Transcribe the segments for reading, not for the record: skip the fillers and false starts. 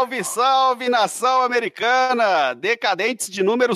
Salve, salve, nação americana! Decadentes de número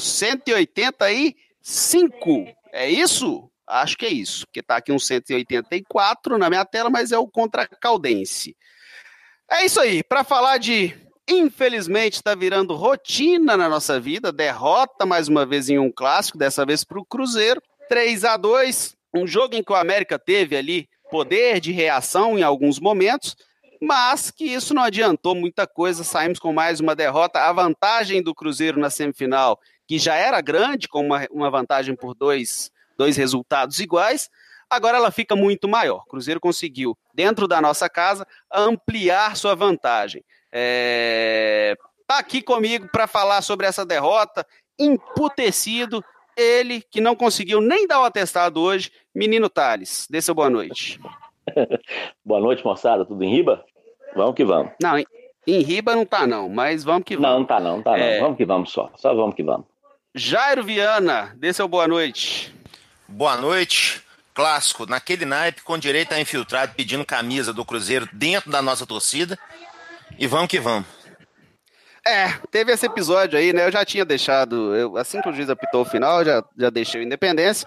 185. É isso? Acho que é isso, porque tá aqui um 184 na minha tela, mas é o Contra Caldense. É isso aí, para falar de, infelizmente, está virando rotina na nossa vida, derrota mais uma vez em um clássico, dessa vez para o Cruzeiro, 3-2, um jogo em que o América teve ali poder de reação em alguns momentos, mas que isso não adiantou muita coisa, saímos com mais uma derrota. A vantagem do Cruzeiro na semifinal, que já era grande, com uma vantagem por dois resultados iguais, agora ela fica muito maior. O Cruzeiro conseguiu, dentro da nossa casa, ampliar sua vantagem. Tá aqui comigo para falar sobre essa derrota, emputecido, ele que não conseguiu nem dar o atestado hoje, Menino Thales. Dê seu boa noite. Boa noite, moçada. Tudo em riba? Vamos que vamos. Não, em riba não tá não, mas vamos que vamos. Não tá não. Vamos que vamos só vamos que vamos. Jairo Viana, dê seu boa noite. Boa noite. Clássico, naquele naipe, com direito a infiltrado, pedindo camisa do Cruzeiro dentro da nossa torcida. E vamos que vamos. Teve esse episódio aí, né? Eu já tinha deixado, assim que o juiz apitou o final, já deixei o Independência.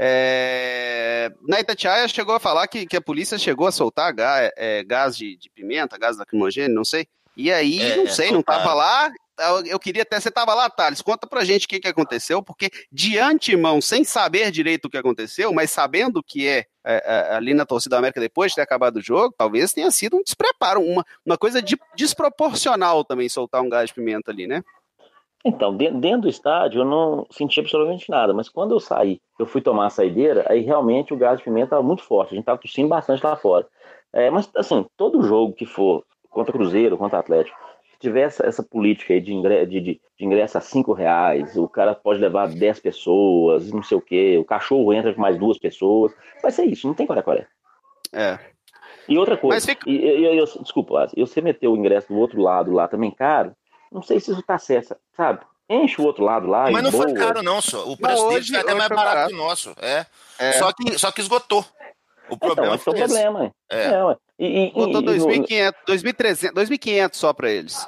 Na Itatiaia chegou a falar que a polícia chegou a soltar gás de pimenta, gás lacrimogêneo, não sei. E aí, não sei, não tava lá. Eu queria até, você tava lá, Thales, conta pra gente o que aconteceu, porque de antemão, sem saber direito o que aconteceu, mas sabendo que ali na torcida da América depois de ter acabado o jogo, talvez tenha sido um despreparo, uma coisa desproporcional também soltar um gás de pimenta ali, né? Então, dentro do estádio eu não senti absolutamente nada, mas quando eu saí, eu fui tomar a saideira, aí realmente o gás de pimenta estava muito forte, a gente estava tossindo bastante lá fora. Mas assim, todo jogo que for contra Cruzeiro, contra Atlético, se tiver essa política aí de ingresso a R$5, o cara pode levar 10 pessoas, não sei o quê, o cachorro entra com mais 2 pessoas, vai ser isso, não tem coré-coré. E outra coisa, desculpa, e você meteu o ingresso do outro lado lá também caro, não sei se isso tá certo, sabe? Enche o outro lado lá. Mas não foi caro, não, só. O preço deles foi até mais barato que o nosso. Só que esgotou. O problema foi esse. Botou 2.500, 2.500 só para eles.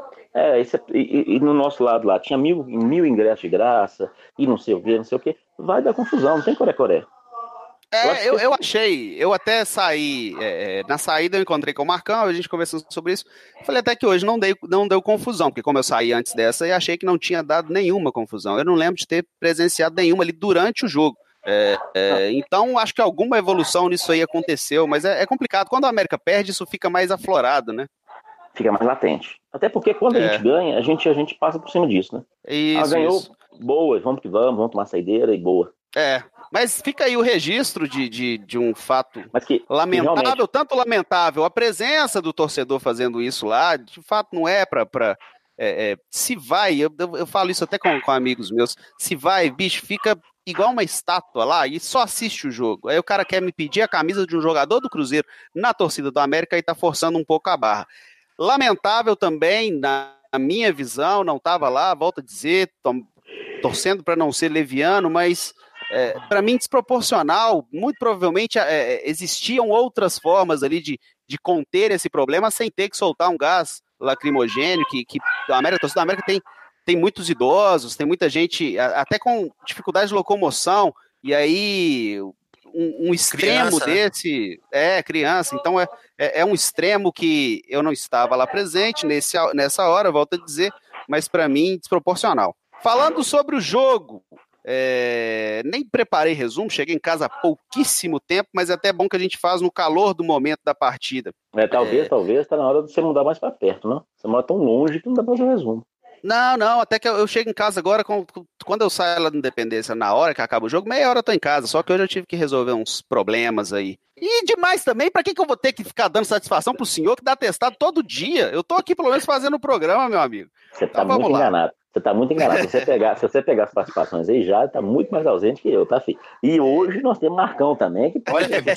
E no nosso lado lá tinha mil ingressos de graça e não sei o que. Vai dar confusão, não tem coré-coré. Eu achei, eu até saí, na saída eu encontrei com o Marcão, a gente conversando sobre isso, falei até que hoje não deu confusão, porque como eu saí antes dessa, eu achei que não tinha dado nenhuma confusão, eu não lembro de ter presenciado nenhuma ali durante o jogo, então acho que alguma evolução nisso aí aconteceu, mas é complicado, quando a América perde, isso fica mais aflorado, né? Fica mais latente, até porque quando a gente ganha, a gente passa por cima disso, né? Ganhou, boa, vamos que vamos tomar saideira e boa. Mas fica aí o registro de um fato lamentável, realmente... tanto lamentável a presença do torcedor fazendo isso lá, de fato não é para se vai, eu falo isso até com amigos meus, se vai, bicho, fica igual uma estátua lá e só assiste o jogo, aí o cara quer me pedir a camisa de um jogador do Cruzeiro na torcida do América e tá forçando um pouco a barra. Lamentável também, na minha visão, não estava lá, volto a dizer, torcendo para não ser leviano, mas para mim desproporcional, muito provavelmente existiam outras formas ali de conter esse problema sem ter que soltar um gás lacrimogêneo, que a torcida da América tem muitos idosos, tem muita gente até com dificuldade de locomoção, e aí um extremo criança, desse criança, então é um extremo que eu não estava lá presente nessa hora, volto a dizer, mas para mim desproporcional. Falando sobre o jogo, nem preparei resumo, cheguei em casa há pouquíssimo tempo, mas é até bom que a gente faz no calor do momento da partida. Talvez tá na hora de você mudar mais para perto, não? Você mora tão longe que não dá para fazer um resumo. Não, até que eu chego em casa agora, quando eu saio lá da Independência, na hora que acaba o jogo, meia hora eu tô em casa, só que hoje eu tive que resolver uns problemas aí. E demais também, pra que eu vou ter que ficar dando satisfação pro senhor que dá testado todo dia? Eu tô aqui pelo menos fazendo o programa, meu amigo. Você tá muito enganado. Você tá muito enganado. Se você pegar as participações aí, já tá muito mais ausente que eu, tá, filho? E hoje nós temos Marcão também, que pode ser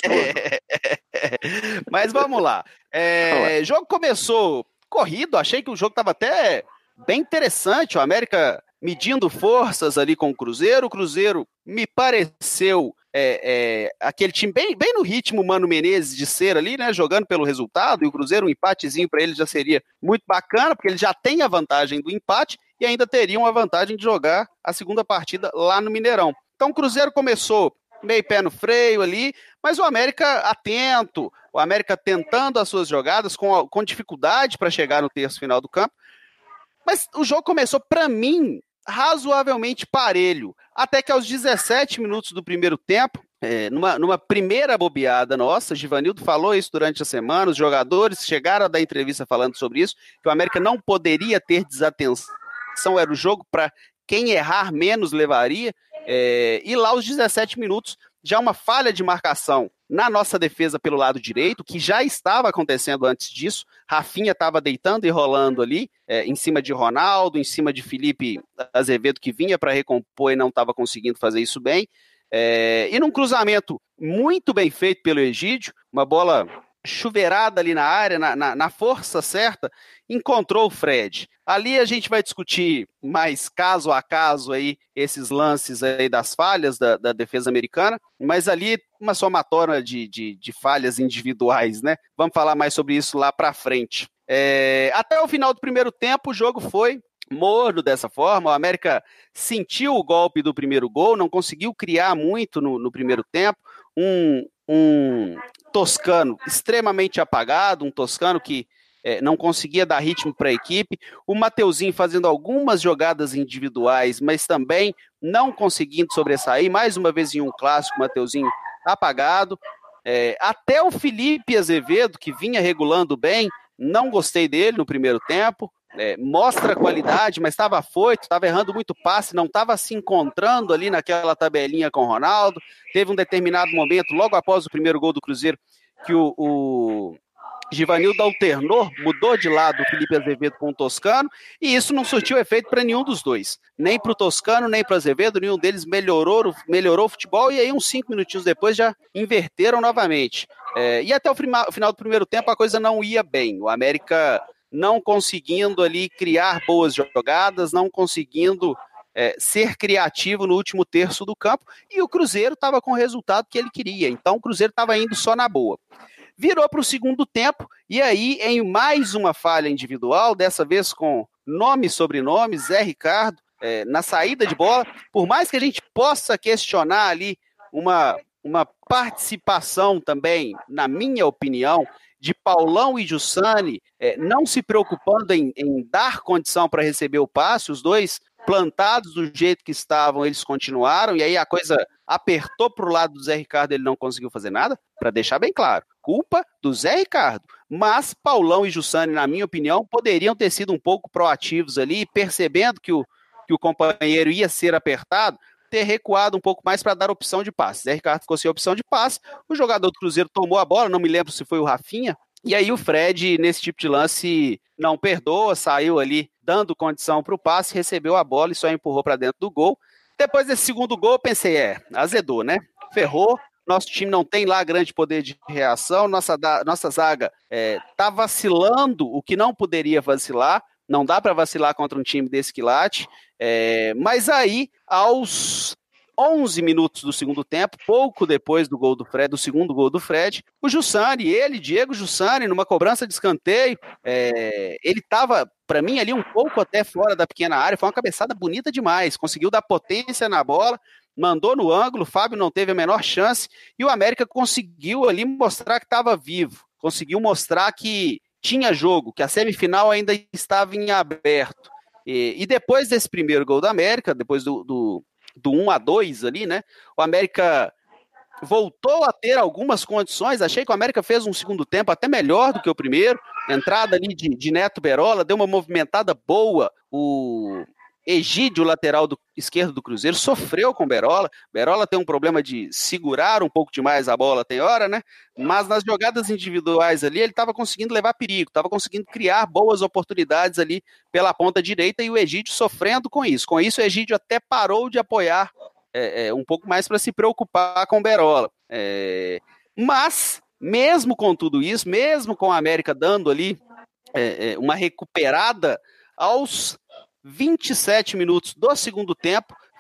Mas vamos lá. O jogo começou corrido, achei que o jogo tava até bem interessante, o América medindo forças ali com o Cruzeiro me pareceu aquele time bem no ritmo Mano Menezes de ser ali, né, jogando pelo resultado, e o Cruzeiro, um empatezinho para ele já seria muito bacana, porque ele já tem a vantagem do empate e ainda teriam a vantagem de jogar a segunda partida lá no Mineirão. Então o Cruzeiro começou meio pé no freio ali, mas o América atento, o América tentando as suas jogadas com dificuldade para chegar no terço final do campo, mas o jogo começou, para mim, razoavelmente parelho, até que aos 17 minutos do primeiro tempo, numa primeira bobeada nossa, Givanildo falou isso durante a semana, os jogadores chegaram a dar entrevista falando sobre isso, que o América não poderia ter desatenção, era o jogo para quem errar menos levaria, e lá aos 17 minutos, já uma falha de marcação na nossa defesa pelo lado direito, que já estava acontecendo antes disso. Rafinha estava deitando e rolando ali, em cima de Ronaldo, em cima de Felipe Azevedo, que vinha para recompor e não estava conseguindo fazer isso bem. E num cruzamento muito bem feito pelo Egídio, uma bola chuveirada ali na área, na força certa, encontrou o Fred. Ali a gente vai discutir mais caso a caso aí, esses lances aí das falhas da defesa americana, mas ali uma somatória de falhas individuais, né? Vamos falar mais sobre isso lá para frente. Até o final do primeiro tempo, o jogo foi morno dessa forma, o América sentiu o golpe do primeiro gol, não conseguiu criar muito no primeiro tempo, um Toscano extremamente apagado, um Toscano que não conseguia dar ritmo para a equipe, o Mateuzinho fazendo algumas jogadas individuais, mas também não conseguindo sobressair, mais uma vez em um clássico, o Mateuzinho apagado, até o Felipe Azevedo, que vinha regulando bem, não gostei dele no primeiro tempo, mostra qualidade, mas estava afoito, estava errando muito passe, não estava se encontrando ali naquela tabelinha com o Ronaldo. Teve um determinado momento, logo após o primeiro gol do Cruzeiro, que o Givanildo alternou, mudou de lado o Felipe Azevedo com o Toscano, e isso não surtiu efeito para nenhum dos dois. Nem para o Toscano, nem para o Azevedo, nenhum deles melhorou o futebol, e aí uns 5 minutinhos depois já inverteram novamente. E até o final do primeiro tempo a coisa não ia bem. O América não conseguindo ali criar boas jogadas, não conseguindo ser criativo no último terço do campo, e o Cruzeiro estava com o resultado que ele queria, então o Cruzeiro estava indo só na boa. Virou para o segundo tempo, e aí em mais uma falha individual, dessa vez com nome e sobrenome, Zé Ricardo, na saída de bola, por mais que a gente possa questionar ali uma participação também, na minha opinião, de Paulão e Jussani, não se preocupando em dar condição para receber o passe, os dois plantados do jeito que estavam, eles continuaram, e aí a coisa apertou para o lado do Zé Ricardo, ele não conseguiu fazer nada, para deixar bem claro, culpa do Zé Ricardo, mas Paulão e Jussani, na minha opinião, poderiam ter sido um pouco proativos ali, percebendo que o companheiro ia ser apertado, ter recuado um pouco mais para dar opção de passe. Zé Ricardo ficou sem opção de passe, o jogador do Cruzeiro tomou a bola, não me lembro se foi o Rafinha, e aí o Fred, nesse tipo de lance, não perdoa, saiu ali dando condição para o passe, recebeu a bola e só empurrou para dentro do gol. Depois desse segundo gol, eu pensei, azedou, né? Ferrou, nosso time não tem lá grande poder de reação, nossa zaga tá vacilando o que não poderia vacilar, não dá para vacilar contra um time desse quilate, mas aí, aos 11 minutos do segundo tempo, pouco depois do segundo gol do Fred, o Jussani, Diego Jussani, numa cobrança de escanteio, ele estava, para mim, ali um pouco até fora da pequena área, foi uma cabeçada bonita demais, conseguiu dar potência na bola, mandou no ângulo, o Fábio não teve a menor chance, e o América conseguiu ali mostrar que estava vivo, conseguiu mostrar que tinha jogo, que a semifinal ainda estava em aberto. E depois desse primeiro gol do América, depois do 1-2 ali, né? O América voltou a ter algumas condições. Achei que o América fez um segundo tempo até melhor do que o primeiro. Entrada ali de Neto Berola, deu uma movimentada boa. O Egídio, lateral esquerdo do Cruzeiro, sofreu com o Berola. Berola tem um problema de segurar um pouco demais a bola, tem hora, né? Mas nas jogadas individuais ali, ele estava conseguindo levar perigo, estava conseguindo criar boas oportunidades ali pela ponta direita, e o Egídio sofrendo com isso. Com isso, o Egídio até parou de apoiar um pouco mais para se preocupar com o Berola. Mas, mesmo com tudo isso, mesmo com a América dando ali uma recuperada, aos 27 minutos do segundo tempo,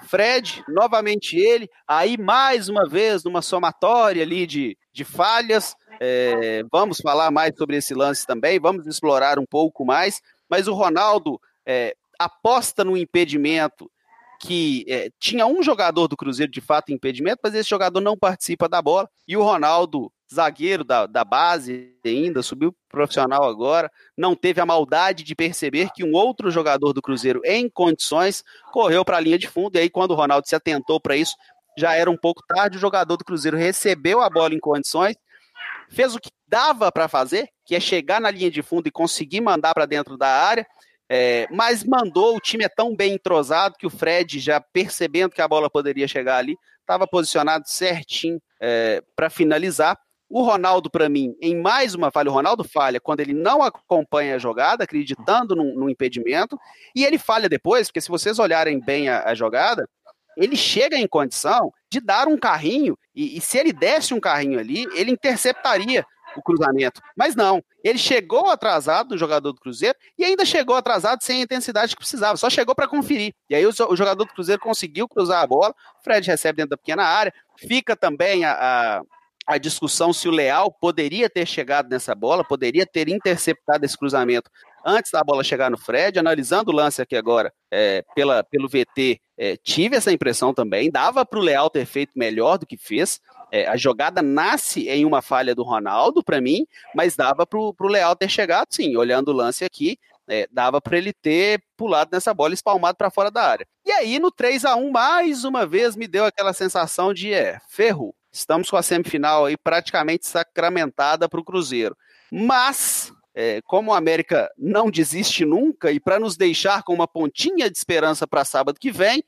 Fred, novamente ele, aí mais uma vez numa somatória ali de falhas, vamos falar mais sobre esse lance também, vamos explorar um pouco mais, mas o Ronaldo aposta no impedimento que tinha um jogador do Cruzeiro de fato em impedimento, mas esse jogador não participa da bola, e o Ronaldo, zagueiro da base ainda, subiu profissional agora, não teve a maldade de perceber que um outro jogador do Cruzeiro em condições correu para a linha de fundo, e aí quando o Ronaldo se atentou para isso, já era um pouco tarde, o jogador do Cruzeiro recebeu a bola em condições, fez o que dava para fazer, que é chegar na linha de fundo e conseguir mandar para dentro da área, mas mandou, o time é tão bem entrosado que o Fred, já percebendo que a bola poderia chegar ali, estava posicionado certinho para finalizar. O Ronaldo, para mim, em mais uma falha, o Ronaldo falha quando ele não acompanha a jogada, acreditando no impedimento, e ele falha depois, porque se vocês olharem bem a jogada, ele chega em condição de dar um carrinho, e se ele desse um carrinho ali, ele interceptaria o cruzamento, mas não, ele chegou atrasado do jogador do Cruzeiro, e ainda chegou atrasado sem a intensidade que precisava, só chegou para conferir, e aí o jogador do Cruzeiro conseguiu cruzar a bola, o Fred recebe dentro da pequena área, fica também a discussão se o Leal poderia ter chegado nessa bola, poderia ter interceptado esse cruzamento antes da bola chegar no Fred. Analisando o lance aqui agora pelo VT, tive essa impressão também, dava para o Leal ter feito melhor do que fez, a jogada nasce em uma falha do Ronaldo para mim, mas dava para o Leal ter chegado sim, olhando o lance aqui, dava para ele ter pulado nessa bola e espalmado para fora da área. E aí no 3-1, mais uma vez me deu aquela sensação de ferrou. Estamos com a semifinal aí praticamente sacramentada para o Cruzeiro. Mas, como o América não desiste nunca, e para nos deixar com uma pontinha de esperança para sábado que vem,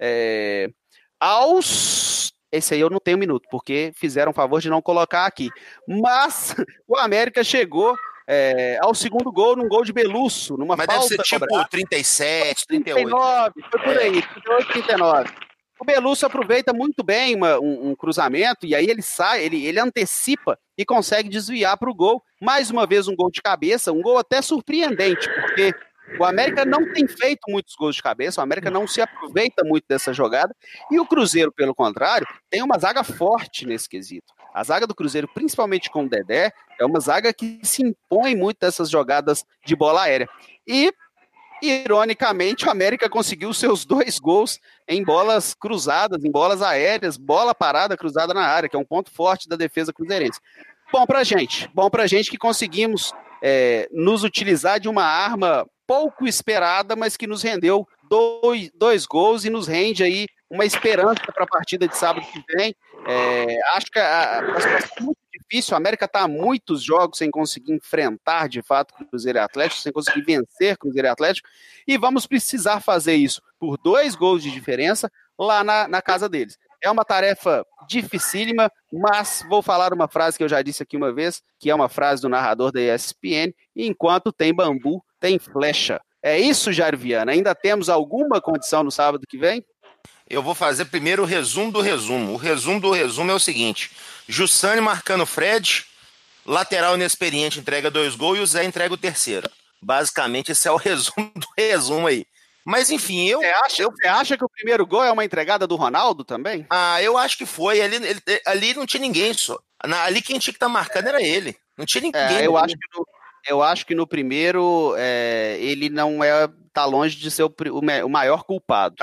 esse aí eu não tenho minuto, porque fizeram o favor de não colocar aqui. Mas o América chegou ao segundo gol, num gol de Belusso, numa falta. Mas deve ser tipo cobrada. 37, 38. 39, foi por aí, 38, 39. O Belusso aproveita muito bem um cruzamento, e aí ele sai, ele antecipa e consegue desviar para o gol. Mais uma vez um gol de cabeça, um gol até surpreendente, porque o América não tem feito muitos gols de cabeça, o América não se aproveita muito dessa jogada, e o Cruzeiro, pelo contrário, tem uma zaga forte nesse quesito. A zaga do Cruzeiro, principalmente com o Dedé, é uma zaga que se impõe muito dessas jogadas de bola aérea. E ironicamente, o América conseguiu seus 2 gols em bolas cruzadas, em bolas aéreas, bola parada cruzada na área, que é um ponto forte da defesa cruzeirense. Bom pra gente que conseguimos nos utilizar de uma arma pouco esperada, mas que nos rendeu 2 gols e nos rende aí uma esperança para a partida de sábado que vem. Acho que a situação é muito difícil, a América está há muitos jogos sem conseguir enfrentar de fato Cruzeiro e Atlético, sem conseguir vencer Cruzeiro e Atlético, e vamos precisar fazer isso por 2 gols de diferença lá na casa deles. É uma tarefa dificílima, mas vou falar uma frase que eu já disse aqui uma vez, que é uma frase do narrador da ESPN: enquanto tem bambu, tem flecha. É isso, Jair Viana. Ainda temos alguma condição no sábado que vem? Eu vou fazer primeiro o resumo do resumo. O resumo do resumo é o seguinte: Jussane marcando Fred, lateral inexperiente entrega 2 gols e o Zé entrega o terceiro. Basicamente, esse é o resumo do resumo aí. Mas enfim, Você acha que o primeiro gol é uma entregada do Ronaldo também? Eu acho que foi. Ali não tinha ninguém só. Ali quem tinha que estar marcando era ele. Não tinha ninguém. Eu acho que no primeiro ele não tá longe de ser o maior culpado.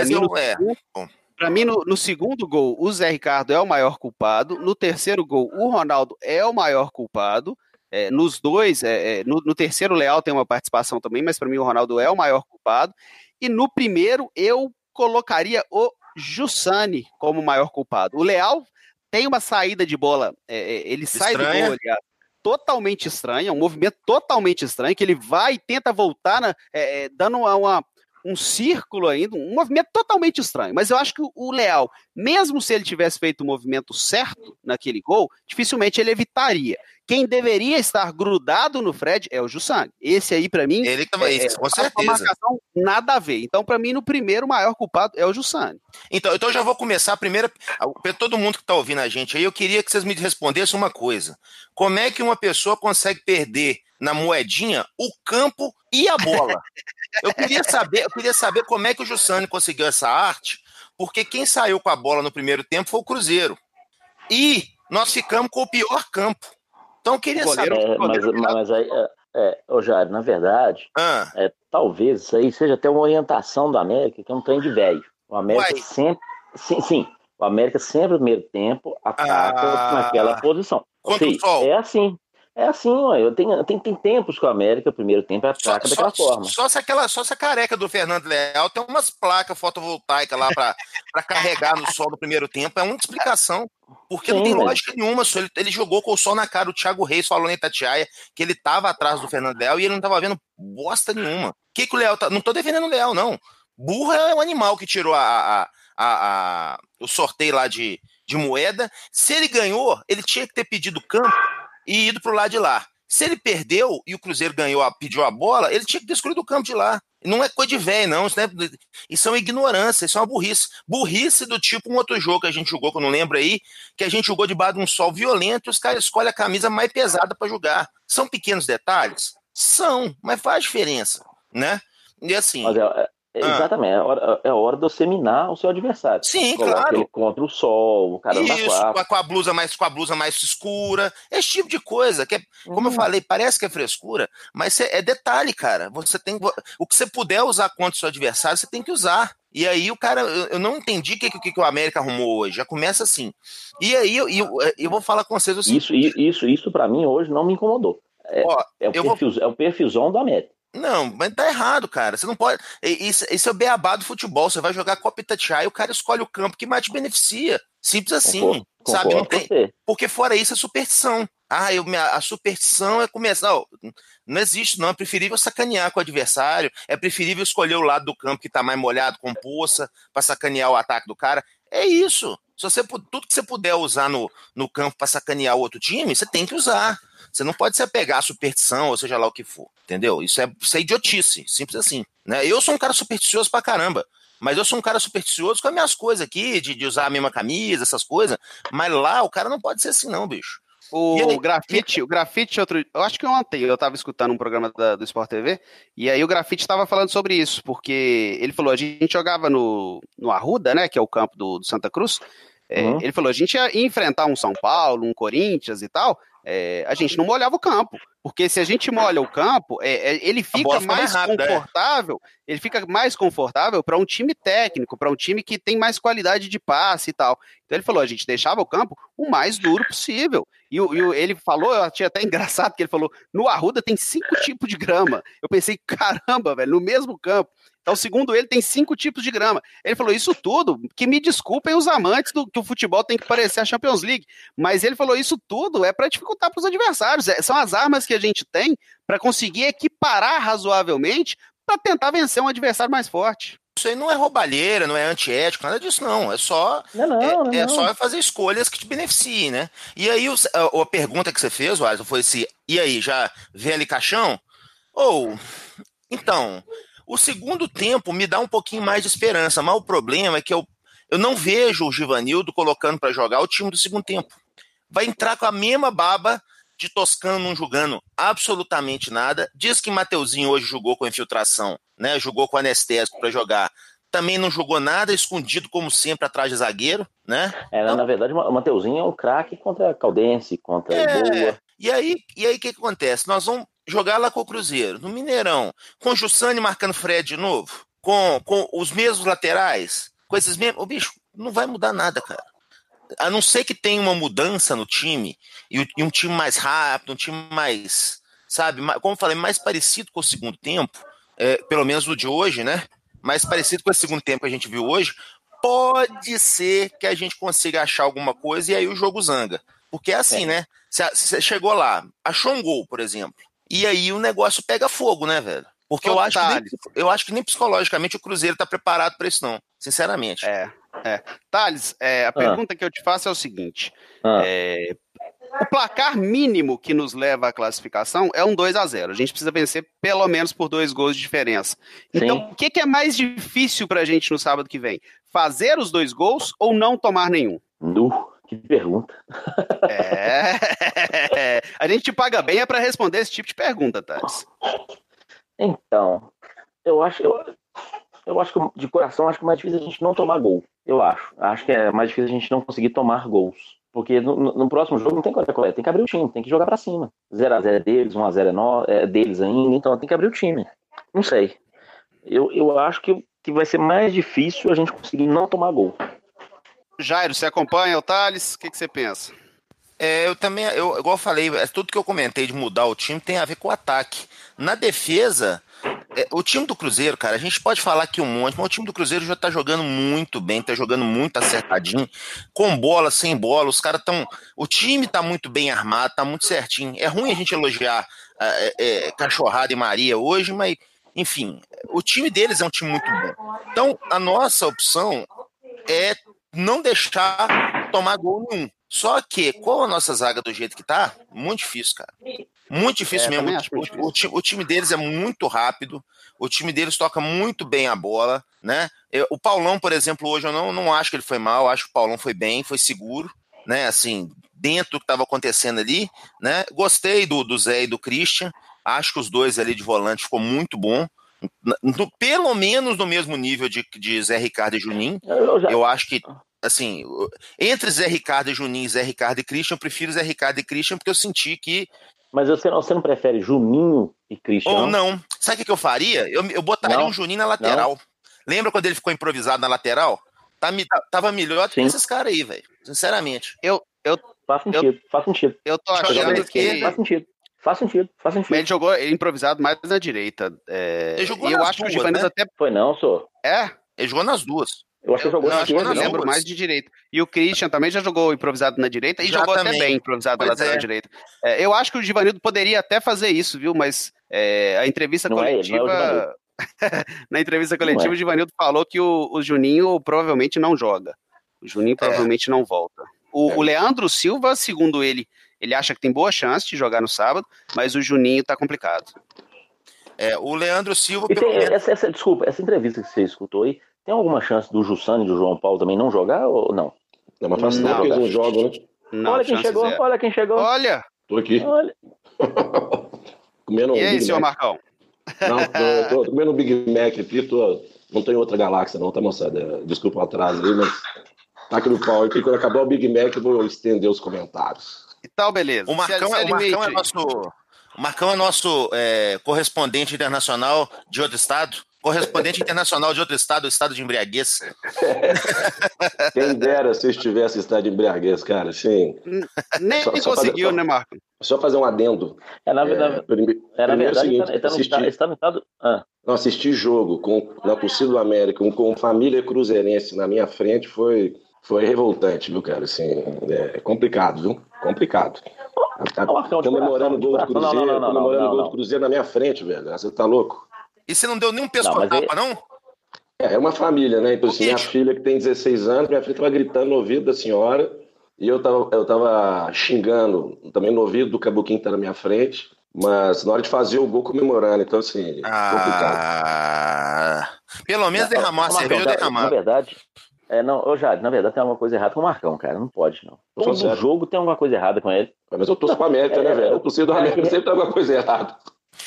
Para mim, no segundo gol, o Zé Ricardo é o maior culpado. No terceiro gol, o Ronaldo é o maior culpado. Nos dois, no terceiro, o Leal tem uma participação também, mas para mim o Ronaldo é o maior culpado. E no primeiro, eu colocaria o Jussane como o maior culpado. O Leal tem uma saída de bola, ele sai do gol, aliás, totalmente estranha, um movimento totalmente estranho, que ele vai e tenta voltar, dando um círculo ainda, um movimento totalmente estranho. Mas eu acho que o Leal, mesmo se ele tivesse feito o movimento certo naquele gol, dificilmente ele evitaria. Quem deveria estar grudado no Fred é o Jussane. Esse aí, para mim, ele também, com certeza. Uma marcação nada a ver. Então, para mim, no primeiro, o maior culpado é o Jussane. Então eu já vou começar primeiro. Para todo mundo que está ouvindo a gente aí, eu queria que vocês me respondessem uma coisa. Como é que uma pessoa consegue perder na moedinha o campo e a bola? Eu queria saber como é que o Jussane conseguiu essa arte, porque quem saiu com a bola no primeiro tempo foi o Cruzeiro. E nós ficamos com o pior campo. Então eu queria saber... Mas aí, ô Jair, na verdade, talvez isso aí seja até uma orientação do América, que é um trem de velho. O América sempre... Sim, o América sempre no primeiro tempo ataca naquela posição. Contra o Sol. É assim, ué. Tem tempos que o América, no primeiro tempo, ataca daquela forma. Só se a careca do Fernando Leal tem umas placas fotovoltaicas lá pra carregar no sol no primeiro tempo. É uma explicação. Porque não tem lógica nenhuma. Ele jogou com o sol na cara. O Thiago Reis falou na Itatiaia que ele tava atrás do Fernando Leal e ele não tava vendo bosta nenhuma. Que o Leal tá... Não tô defendendo o Leal, não. Burro é o animal que tirou o sorteio lá de moeda. Se ele ganhou, ele tinha que ter pedido campo e ido pro lado de lá. Se ele perdeu e o Cruzeiro pediu a bola, ele tinha que ter escolhido o campo de lá. Não é coisa de velho, não. Isso é uma ignorância, isso é uma burrice. Burrice do tipo um outro jogo que a gente jogou, que eu não lembro aí, que a gente jogou debaixo de um sol violento e os caras escolhem a camisa mais pesada para jogar. São pequenos detalhes? São, mas faz diferença, né? E assim... Mas exatamente, é hora de você minar o seu adversário. Sim, coloca claro. Ele contra o sol, o cara da quatro. Com a blusa mais escura, esse tipo de coisa, que como eu falei, parece que é frescura, mas é detalhe, cara. O que você puder usar contra o seu adversário, você tem que usar. E aí o cara, eu não entendi o que o América arrumou hoje, já começa assim. E aí eu vou falar com vocês assim. Isso pra mim hoje não me incomodou. É o perfilzão do América. Não, mas tá errado, cara. Você não pode. Isso é o beabá do futebol. Você vai jogar Copa Itatiaia e o cara escolhe o campo que mais te beneficia. Simples assim. Sabe? Não tem. Porque fora isso é superstição. A superstição é começar. Não existe, não. É preferível sacanear com o adversário. É preferível escolher o lado do campo que tá mais molhado, com poça, pra sacanear o ataque do cara. É isso. Tudo que você puder usar no campo pra sacanear o outro time, você tem que usar. Você não pode se apegar à superstição, ou seja lá o que for, entendeu? Isso é idiotice, simples assim, né? Eu sou um cara supersticioso pra caramba, mas eu sou um cara supersticioso com as minhas coisas aqui, de usar a mesma camisa, essas coisas, mas lá o cara não pode ser assim não, bicho. O Grafite, eu acho que ontem eu tava escutando um programa do Sport TV, e aí o Grafite tava falando sobre isso, porque ele falou, a gente jogava no Arruda, né, que é o campo do Santa Cruz, ele falou, a gente ia enfrentar um São Paulo, um Corinthians e tal, a gente não molhava o campo, porque se a gente molha o campo, ele fica mais confortável, ele fica mais confortável para um time técnico, para um time que tem mais qualidade de passe e tal. Então ele falou, a gente deixava o campo o mais duro possível. E ele falou, eu achei até engraçado que ele falou, no Arruda tem 5 tipos de grama. Eu pensei, caramba, velho, no mesmo campo. Então, segundo ele, tem 5 tipos de grama. Ele falou, isso tudo, que me desculpem os amantes que o futebol tem que parecer a Champions League, mas ele falou, isso tudo é para dificultar para os adversários. São as armas que a gente tem para conseguir equiparar razoavelmente para tentar vencer um adversário mais forte. Isso aí não é roubalheira, não é antiético, nada disso não. É só só fazer escolhas que te beneficiem, né? E aí a pergunta que você fez, Alisson, foi assim, e aí, já vê ali caixão? Então... O segundo tempo me dá um pouquinho mais de esperança, mas o problema é que eu não vejo o Givanildo colocando para jogar o time do segundo tempo. Vai entrar com a mesma baba de Toscano não jogando absolutamente nada. Diz que Mateuzinho hoje jogou com infiltração, né? Jogou com anestésico para jogar. Também não jogou nada, escondido como sempre atrás de zagueiro, né? Na verdade, o Mateuzinho é um craque contra a Caldense, contra a Boa. E aí o que acontece? Nós vamos jogar lá com o Cruzeiro, no Mineirão, com o Jussani marcando Fred de novo, com os mesmos laterais, com esses mesmos... O bicho, não vai mudar nada, cara. A não ser que tenha uma mudança no time, e um time mais rápido, um time mais, sabe, como eu falei, mais parecido com o segundo tempo, pelo menos o de hoje, né? Mais parecido com o segundo tempo que a gente viu hoje, pode ser que a gente consiga achar alguma coisa e aí o jogo zanga. Porque é assim, né? Você chegou lá, achou um gol, por exemplo, e aí o negócio pega fogo, né, velho? Porque eu acho que nem psicologicamente o Cruzeiro tá preparado para isso, não. Sinceramente. Thales, a pergunta que eu te faço é o seguinte. O placar mínimo que nos leva à classificação é um 2-0. A gente precisa vencer pelo menos por 2 gols de diferença. Então, o que é mais difícil pra gente no sábado que vem? Fazer os 2 gols ou não tomar nenhum? Que pergunta. A gente te paga bem para responder esse tipo de pergunta, Thales. Então, eu acho Eu acho que, de coração, acho que é mais difícil a gente não tomar gol. Eu acho. Acho que é mais difícil a gente não conseguir tomar gols. Porque no próximo jogo não tem coleta, tem que abrir o time, tem que jogar pra cima. 0x0 é deles, 1x0 é deles ainda, então tem que abrir o time. Não sei. Eu acho que vai ser mais difícil a gente conseguir não tomar gol. Jairo, você acompanha o Thales? O que você pensa? Eu também, igual eu falei, tudo que eu comentei de mudar o time tem a ver com o ataque. Na defesa, o time do Cruzeiro, cara, a gente pode falar aqui um monte, mas o time do Cruzeiro já tá jogando muito bem, tá jogando muito acertadinho, com bola, sem bola, os caras estão... O time tá muito bem armado, tá muito certinho. É ruim a gente elogiar Cachorrada e Maria hoje, mas, enfim, o time deles é um time muito bom. Então, a nossa opção é não deixar tomar gol nenhum. Só que, com a nossa zaga do jeito que tá, muito difícil, cara. Muito difícil mesmo. O time deles é muito rápido, o time deles toca muito bem a bola, né? O Paulão, por exemplo, hoje eu não acho que ele foi mal, acho que o Paulão foi bem, foi seguro, né? Assim, dentro do que estava acontecendo ali, né? Gostei do Zé e do Christian, acho que os dois ali de volante ficou muito bom. Pelo menos no mesmo nível de Zé Ricardo e Juninho. Eu acho que, assim, entre Zé Ricardo e Juninho, Zé Ricardo e Christian, eu prefiro Zé Ricardo e Christian porque eu senti que... Mas você não prefere Juninho e Christian? Ou não. Sabe o que eu faria? Eu botaria um Juninho na lateral. Não. Lembra quando ele ficou improvisado na lateral? Tava melhor do que esses caras aí, velho. Sinceramente. Faz sentido. Eu tô achando que... Faz sentido. Mas ele jogou improvisado mais na direita. Ele jogou e eu acho que o Givanildo, né? Até... Foi não, senhor? Ele jogou nas duas. Eu acho que jogou na esquerda. Eu lembro mais de direita. E o Christian também já jogou improvisado na direita e jogou até bem improvisado na lateral direita. Eu acho que o Givanildo poderia até fazer isso, viu? Mas a entrevista coletiva... Na entrevista coletiva, o Givanildo falou que o Juninho provavelmente não joga. O Juninho provavelmente não volta. O Leandro Silva, segundo ele acha que tem boa chance de jogar no sábado, mas o Juninho tá complicado. O Leandro Silva... Desculpa, essa entrevista que você escutou aí, tem alguma chance do Jussano e do João Paulo também não jogar ou não? É uma fácil porque eles não jogam, né? Não, olha quem chegou. Olha! Tô aqui. Olha. Comendo e aí, senhor Marcão? Não, tô comendo um Big Mac aqui, não tô em outra galáxia não, tá, moçada? Desculpa o atraso aí, mas tá aqui no pau. E quando acabar o Big Mac, eu vou estender os comentários. E tal, beleza. O Marcão é nosso correspondente internacional de outro estado. Correspondente internacional de outro estado, o estado de embriaguez. Quem dera se eu estivesse em estado de embriaguez, cara. Assim, nem conseguiu, né, Marco? Só fazer um adendo. Na verdade, seguinte, não, assistir jogo na torcida do América, com família cruzeirense na minha frente foi revoltante, viu, cara? Assim, é complicado, viu? Complicado. Comemorando o gol do Cruzeiro na minha frente, velho. Você tá louco? E você não deu nem um pesco-tapa, não? É uma família, né? Então, assim, minha filha que tem 16 anos, minha filha tava gritando no ouvido da senhora e eu tava xingando também no ouvido do cabuquinho que tá na minha frente, mas na hora de fazer o gol comemorando, então assim, complicado. Pelo menos derramar a cerveja, derramar. Na verdade, na verdade tem alguma coisa errada com o Marcão, cara, não pode não. Todo jogo tem alguma coisa errada com ele. Mas eu torço pra América, né, velho? Eu torço do América, sempre tem alguma coisa errada.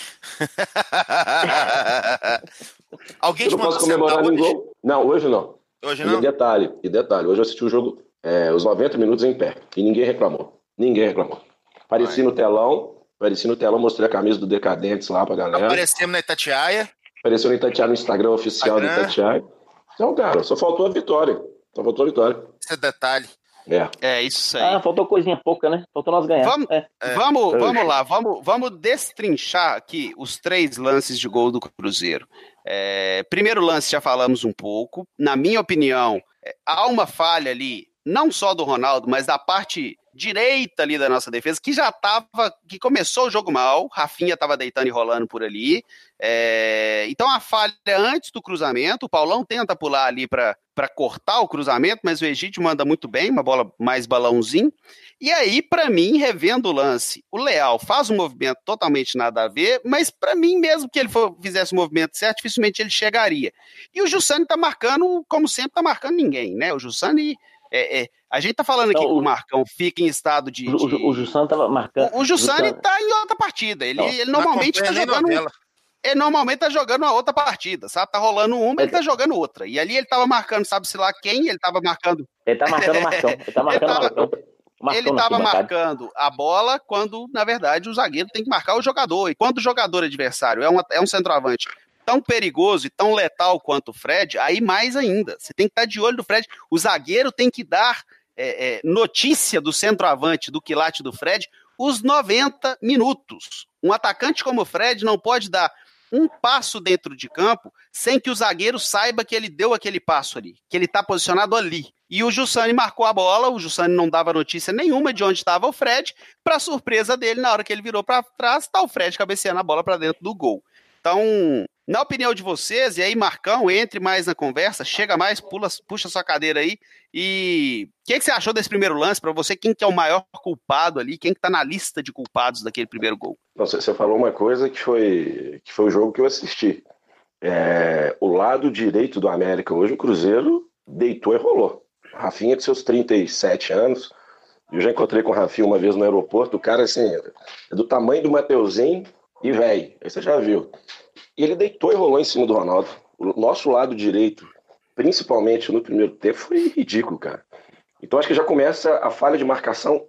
Alguém eu não posso comemorar nenhum gol? Não, hoje não. Hoje não? E detalhe, hoje eu assisti o jogo os 90 minutos em pé e ninguém reclamou. Apareci no telão, mostrei a camisa do Decadentes lá pra galera. Aparecemos na Itatiaia. Apareceu no Itatiaia, no Instagram oficial do Itatiaia. Então, cara, só faltou a vitória. Esse é detalhe. É isso aí. Faltou coisinha pouca, né? Faltou nós ganhar. Vamos lá, vamos destrinchar aqui os 3 lances de gol do Cruzeiro. Primeiro lance já falamos um pouco. Na minha opinião, há uma falha ali, não só do Ronaldo, mas da parte direita ali da nossa defesa, que começou o jogo mal, Rafinha estava deitando e rolando por ali. Então a falha antes do cruzamento, o Paulão tenta pular ali para cortar o cruzamento, mas o Egídio manda muito bem, uma bola mais balãozinho. E aí, para mim, revendo o lance, o Leal faz um movimento totalmente nada a ver, mas para mim, mesmo que ele fizesse o movimento certo, dificilmente ele chegaria. E o Jussani tá marcando, como sempre, tá marcando ninguém, né? O Jussani... a gente tá falando aqui que o Marcão fica em estado de... O Jussani tava marcando... O Jussani tá em outra partida. Ele normalmente tá jogando... normalmente tá jogando uma outra partida, sabe? Tá rolando uma, ele tá jogando outra. E ali ele tava marcando, sabe-se lá quem, ele tava marcando... Ele tá marcando o Marcão. Ele tava marcando a bola quando, na verdade, o zagueiro tem que marcar o jogador. E quando o jogador adversário é um centroavante tão perigoso e tão letal quanto o Fred, aí mais ainda. Você tem que estar de olho do Fred. O zagueiro tem que dar notícia do centroavante, do quilate do Fred, os 90 minutos. Um atacante como o Fred não pode dar um passo dentro de campo sem que o zagueiro saiba que ele deu aquele passo ali, que ele está posicionado ali. E o Jussani marcou a bola, o Jussani não dava notícia nenhuma de onde estava o Fred, para surpresa dele, na hora que ele virou para trás, está o Fred cabeceando a bola para dentro do gol. Então, na opinião de vocês, e aí Marcão, entre mais na conversa, chega mais, puxa sua cadeira aí, e o que você achou desse primeiro lance? Para você, quem que é o maior culpado ali, quem que tá na lista de culpados daquele primeiro gol? Você falou uma coisa que foi o jogo que eu assisti. O lado direito do América hoje, o Cruzeiro deitou e rolou. Rafinha, de seus 37 anos, eu já encontrei com o Rafinha uma vez no aeroporto, o cara assim, é do tamanho do Mateuzinho e velho, aí você já viu. E ele deitou e rolou em cima do Ronaldo. O nosso lado direito, principalmente no primeiro tempo, foi ridículo, cara. Então acho que já começa a falha de marcação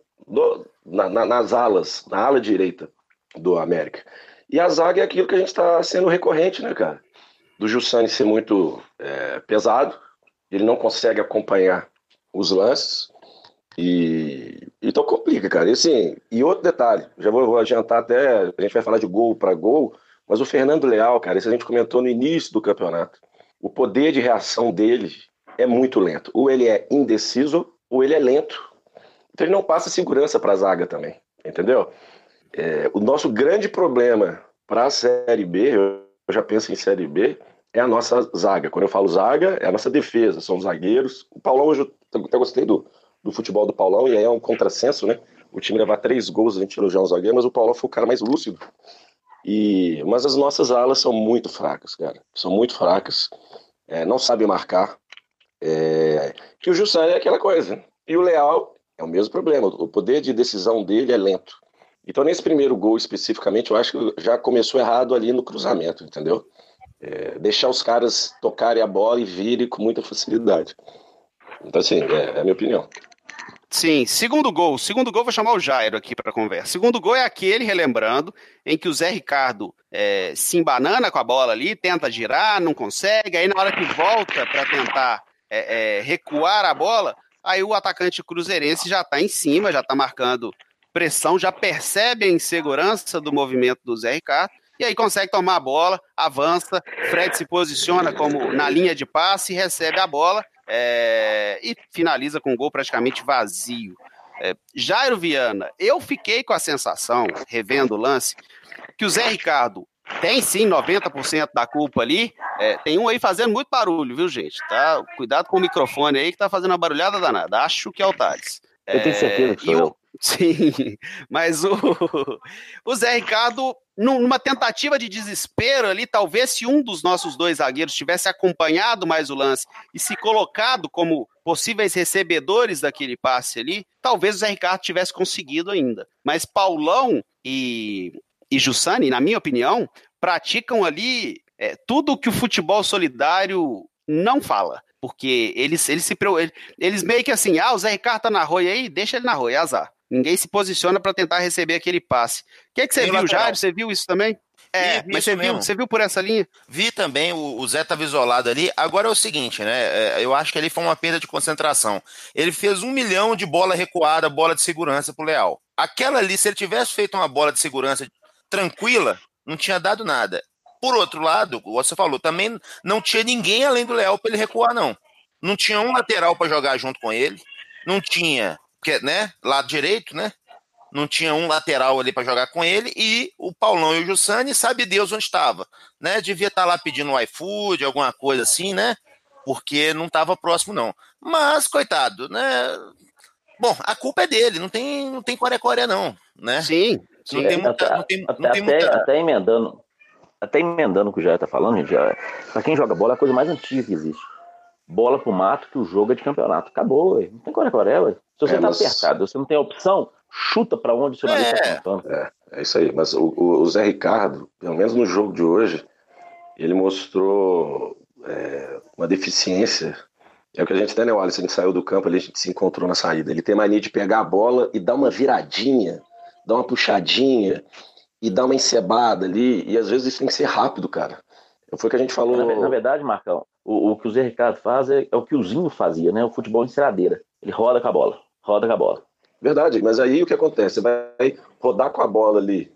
nas alas, na ala direita do América. E a zaga é aquilo que a gente está sendo recorrente, né, cara? Do Jussani ser muito pesado, ele não consegue acompanhar os lances, então complica, cara. E outro detalhe, já vou adiantar até, a gente vai falar de gol para gol, mas o Fernando Leal, cara, isso a gente comentou no início do campeonato, o poder de reação dele é muito lento. Ou ele é indeciso, ou ele é lento. Então ele não passa segurança para a zaga também, entendeu? O nosso grande problema para a Série B, eu já penso em Série B, é a nossa zaga. Quando eu falo zaga, é a nossa defesa, são os zagueiros. O Paulão, hoje eu até gostei do futebol do Paulão, e aí é um contrassenso, né? O time levar 3 gols, a gente elogiar um zagueiro, mas o Paulão foi o cara mais lúcido. Mas as nossas alas são muito fracas, cara. São muito fracas. Não sabem marcar. Que o Jussani é aquela coisa. E o Leal é o mesmo problema. O poder de decisão dele é lento. Então, nesse primeiro gol especificamente, eu acho que já começou errado ali no cruzamento, entendeu? Deixar os caras tocarem a bola e virem com muita facilidade. Então, assim, é a minha opinião. Sim, segundo gol, vou chamar o Jairo aqui para conversa. Segundo gol é aquele, relembrando, em que o Zé Ricardo se embanana com a bola ali, tenta girar, não consegue, aí na hora que volta para tentar recuar a bola, aí o atacante cruzeirense já está em cima, já está marcando pressão, já percebe a insegurança do movimento do Zé Ricardo, e aí consegue tomar a bola, avança, Fred se posiciona como na linha de passe, recebe a bola, e finaliza com um gol praticamente vazio. Jairo Viana, eu fiquei com a sensação, revendo o lance, que o Zé Ricardo tem sim 90% da culpa ali. Tem um aí fazendo muito barulho, viu, gente? Tá? Cuidado com o microfone aí que tá fazendo uma barulhada danada. Acho que é o Thales. Eu tenho certeza que sou eu. Sim, mas o Zé Ricardo, numa tentativa de desespero ali, talvez se um dos nossos dois zagueiros tivesse acompanhado mais o lance e se colocado como possíveis recebedores daquele passe ali, talvez o Zé Ricardo tivesse conseguido ainda. Mas Paulão e Jussani, na minha opinião, praticam ali tudo o que o futebol solidário não fala. Porque eles meio que assim, o Zé Ricardo tá na roia aí, deixa ele na roia, azar. Ninguém se posiciona para tentar receber aquele passe. O que você viu, Jair? Você viu isso também? Mas você viu por essa linha? Vi também, o Zé estava isolado ali. Agora é o seguinte, né? Eu acho que ali foi uma perda de concentração. Ele fez 1 milhão de bola recuada, bola de segurança pro Leal. Aquela ali, se ele tivesse feito uma bola de segurança tranquila, não tinha dado nada. Por outro lado, você falou, também não tinha ninguém além do Leal para ele recuar, não. Não tinha um lateral para jogar junto com ele. Não tinha, né? Lado direito, né? Não tinha um lateral ali para jogar com ele, e o Paulão e o Jussani, sabe Deus onde estava, né? Devia estar lá pedindo um iFood, alguma coisa assim, né? Porque não estava próximo, não. Mas, coitado, né? Bom, a culpa é dele, não tem coré-coré, não, né? Sim. Não tem muita... Até emendando o que o Jair está falando, gente, para quem joga bola é a coisa mais antiga que existe. Bola pro mato, que o jogo é de campeonato. Acabou, ué. Não tem coré-coré, ué. Se você tá apertado, você não tem opção, chuta para onde o seu nariz está apontando. É isso aí. Mas o Zé Ricardo, pelo menos no jogo de hoje, ele mostrou uma deficiência. É o que a gente tem, né, Wallace? A gente saiu do campo ali, a gente se encontrou na saída. Ele tem mania de pegar a bola e dar uma viradinha, dar uma puxadinha e dar uma encebada ali. E às vezes isso tem que ser rápido, cara. Foi o que a gente falou. Na verdade, Marcão, o que o Zé Ricardo faz é o que o Zinho fazia, né? O futebol enceradeira. Ele roda com a bola. Verdade, mas aí o que acontece? Você vai rodar com a bola ali.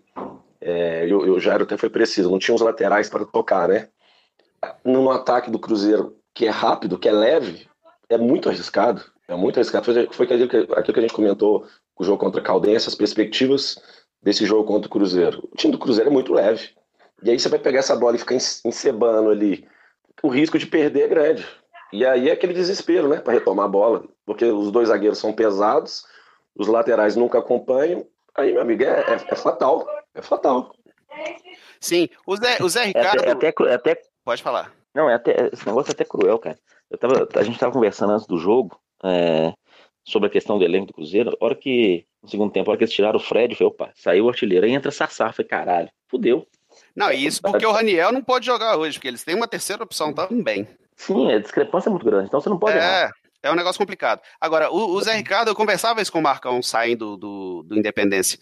O Jairo até foi preciso, não tinha os laterais para tocar, né? No ataque do Cruzeiro, que é rápido, que é leve, é muito arriscado. Foi aquilo que a gente comentou, o jogo contra a Caldense, as perspectivas desse jogo contra o Cruzeiro. O time do Cruzeiro é muito leve. E aí você vai pegar essa bola e ficar encebando ali. O risco de perder é grande. E aí é aquele desespero, né? Para retomar a bola. Porque os dois zagueiros são pesados, os laterais nunca acompanham. Aí, meu amigo, é fatal. É fatal. Sim, o Zé Ricardo... Até... Pode falar. Não, esse negócio é até cruel, cara. A gente estava conversando antes do jogo sobre a questão do elenco do Cruzeiro. No segundo tempo, a hora que eles tiraram o Fred, eu falei, opa, saiu o artilheiro. Aí entra Sassá, falei, caralho, fudeu. Não, e isso porque o Raniel não pode jogar hoje, porque eles têm uma terceira opção também. Sim, a discrepância é muito grande, então você não pode errar. É um negócio complicado. Agora, o Zé Ricardo, eu conversava isso com o Marcão saindo do Independência.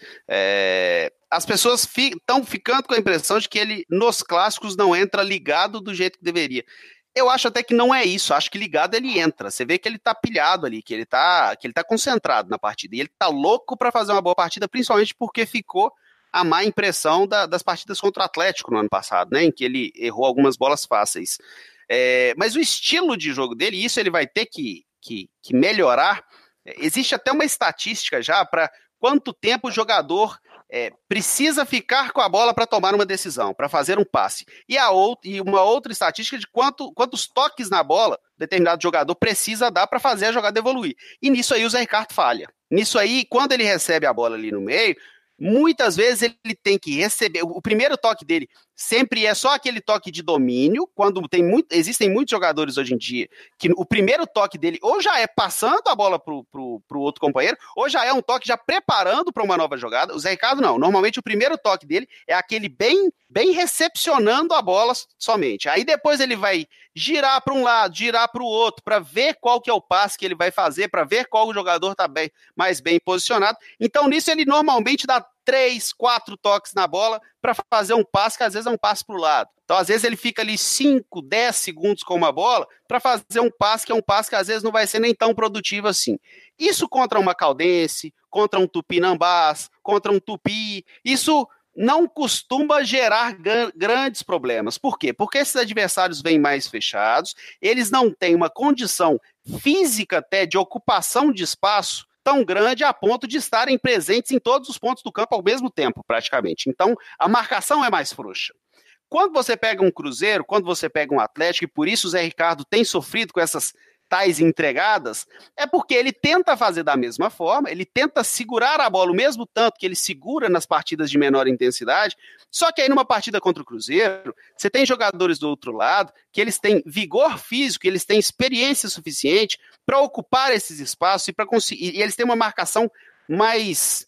As pessoas estão ficando com a impressão de que ele, nos clássicos, não entra ligado do jeito que deveria. Eu acho até que não é isso. Acho que ligado ele entra. Você vê que ele tá pilhado ali, que ele tá concentrado na partida. E ele tá louco para fazer uma boa partida, principalmente porque ficou a má impressão das partidas contra o Atlético no ano passado, né? Em que ele errou algumas bolas fáceis. Mas o estilo de jogo dele, isso ele vai ter que melhorar. Existe até uma estatística já para quanto tempo o jogador precisa ficar com a bola para tomar uma decisão, para fazer um passe. E uma outra estatística de quantos toques na bola determinado jogador precisa dar para fazer a jogada evoluir. E nisso aí o Zé Ricardo falha. Nisso aí, quando ele recebe a bola ali no meio, muitas vezes ele tem que receber. O primeiro toque dele sempre é só aquele toque de domínio, quando existem muitos jogadores hoje em dia que o primeiro toque dele ou já é passando a bola pro outro companheiro, ou já é um toque já preparando para uma nova jogada. O Zé Ricardo não. Normalmente o primeiro toque dele é aquele bem recepcionando a bola somente. Aí depois ele vai girar para um lado, girar para o outro, para ver qual que é o passe que ele vai fazer, para ver qual jogador está mais bem posicionado. Então nisso ele normalmente dá 3, 4 toques na bola para fazer um passe que às vezes é um passe para o lado. Então às vezes ele fica ali 5, 10 segundos com uma bola para fazer um passe que é um passe que às vezes não vai ser nem tão produtivo assim. Isso contra uma Caldense, contra um Tupinambás, contra um Tupi, isso não costuma gerar grandes problemas. Por quê? Porque esses adversários vêm mais fechados, eles não têm uma condição física até de ocupação de espaço tão grande a ponto de estarem presentes em todos os pontos do campo ao mesmo tempo, praticamente. Então, a marcação é mais frouxa. Quando você pega um Cruzeiro, quando você pega um Atlético, e por isso o Zé Ricardo tem sofrido com essas tais entregadas, é porque ele tenta fazer da mesma forma, ele tenta segurar a bola o mesmo tanto que ele segura nas partidas de menor intensidade, só que aí numa partida contra o Cruzeiro, você tem jogadores do outro lado que eles têm vigor físico, eles têm experiência suficiente para ocupar esses espaços e para conseguir, e eles têm uma marcação mais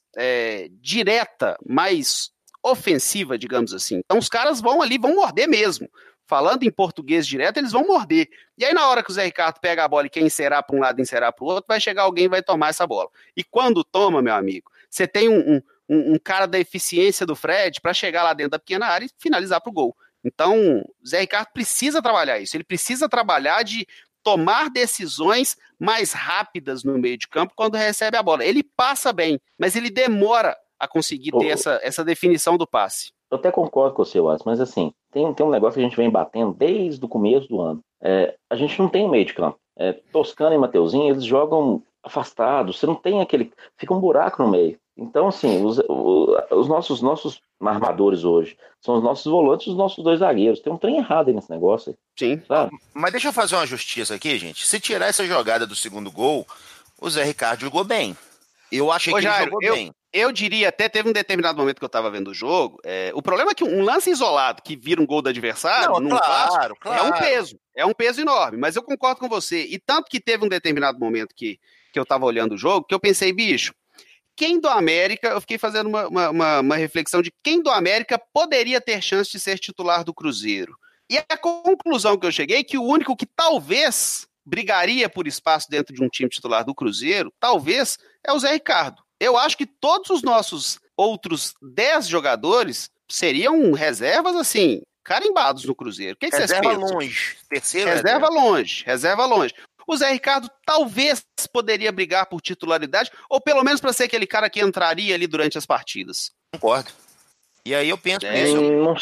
direta, mais ofensiva, digamos assim. Então os caras vão morder mesmo. Falando em português direto, eles vão morder. E aí, na hora que o Zé Ricardo pega a bola e quer encerar para um lado e encerar para o outro, vai chegar alguém e vai tomar essa bola. E quando toma, meu amigo, você tem um cara da eficiência do Fred para chegar lá dentro da pequena área e finalizar para o gol. Então, o Zé Ricardo precisa trabalhar isso. Ele precisa trabalhar de tomar decisões mais rápidas no meio de campo quando recebe a bola. Ele passa bem, mas ele demora a conseguir ter essa definição do passe. Eu até concordo com você, Watson, mas assim, tem um negócio que a gente vem batendo desde o começo do ano. A gente não tem um meio de campo. Toscano e Mateuzinho, eles jogam afastados, você não tem aquele... Fica um buraco no meio. Então, assim, os nossos armadores hoje são os nossos volantes e os nossos dois zagueiros. Tem um trem errado aí nesse negócio. Aí, sim. Sabe? Mas deixa eu fazer uma justiça aqui, gente. Se tirar essa jogada do segundo gol, o Zé Ricardo jogou bem. Eu achei que ele jogou bem. Eu diria, até teve um determinado momento que eu estava vendo o jogo, o problema é que um lance isolado que vira um gol do adversário, claro. É um peso enorme, mas eu concordo com você, e tanto que teve um determinado momento que eu estava olhando o jogo, que eu pensei, bicho, quem do América, eu fiquei fazendo uma reflexão de quem do América poderia ter chance de ser titular do Cruzeiro. E a conclusão que eu cheguei é que o único que talvez brigaria por espaço dentro de um time titular do Cruzeiro, talvez, é o Zé Ricardo. Eu acho que todos os nossos outros 10 jogadores seriam reservas, assim, carimbados no Cruzeiro. O que vocês pensam? Reserva longe. Terceiro Reserva longe. O Zé Ricardo talvez poderia brigar por titularidade, ou pelo menos para ser aquele cara que entraria ali durante as partidas. Concordo. E aí eu penso nisso.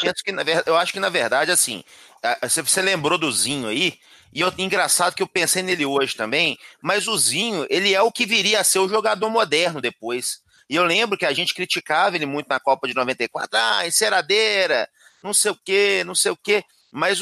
Eu acho que, na verdade, assim, você lembrou do Zinho aí, e engraçado que eu pensei nele hoje também, mas o Zinho, ele é o que viria a ser o jogador moderno depois. E eu lembro que a gente criticava ele muito na Copa de 94, enceradeira, não sei o quê. Mas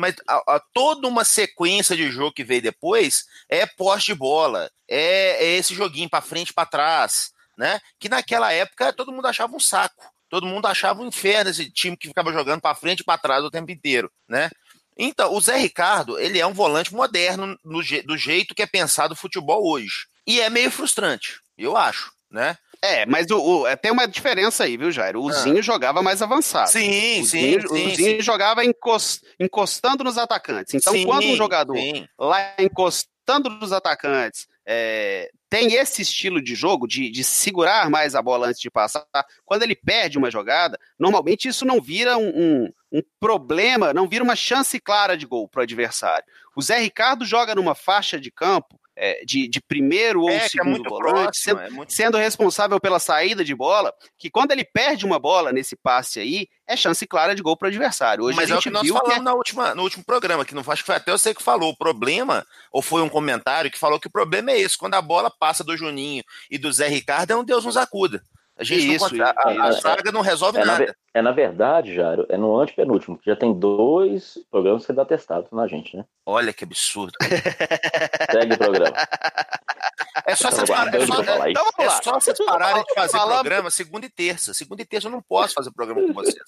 toda uma sequência de jogo que veio depois é posse de bola, é esse joguinho para frente e para trás, né? Que naquela época todo mundo achava um saco, todo mundo achava um inferno esse time que ficava jogando para frente e para trás o tempo inteiro, né? Então, o Zé Ricardo, ele é um volante moderno do jeito que é pensado o futebol hoje. E é meio frustrante, eu acho, né? Mas tem uma diferença aí, viu, Jairo? O Zinho jogava mais avançado. Sim. O Zinho jogava encostando nos atacantes. Então, quando um jogador lá encostando nos atacantes tem esse estilo de jogo, de segurar mais a bola antes de passar, quando ele perde uma jogada, normalmente isso não vira um problema, não vira uma chance clara de gol para o adversário. O Zé Ricardo joga numa faixa de campo de primeiro ou segundo volante, sendo responsável pela saída de bola, que quando ele perde uma bola nesse passe aí, é chance clara de gol para o adversário. Hoje mas é o que nós falamos no último programa, que não acho que foi até você que falou, o problema, ou foi um comentário que falou que o problema é esse, quando a bola passa do Juninho e do Zé Ricardo, é um Deus nos acuda. A gente a saga não resolve nada. Na verdade, Jairo, é no antepenúltimo, que já tem 2 programas que dá testado na gente, né? Olha que absurdo. Segue o programa. É só vocês pararem de fazer programa segunda e terça. Segunda e terça eu não posso fazer programa com vocês.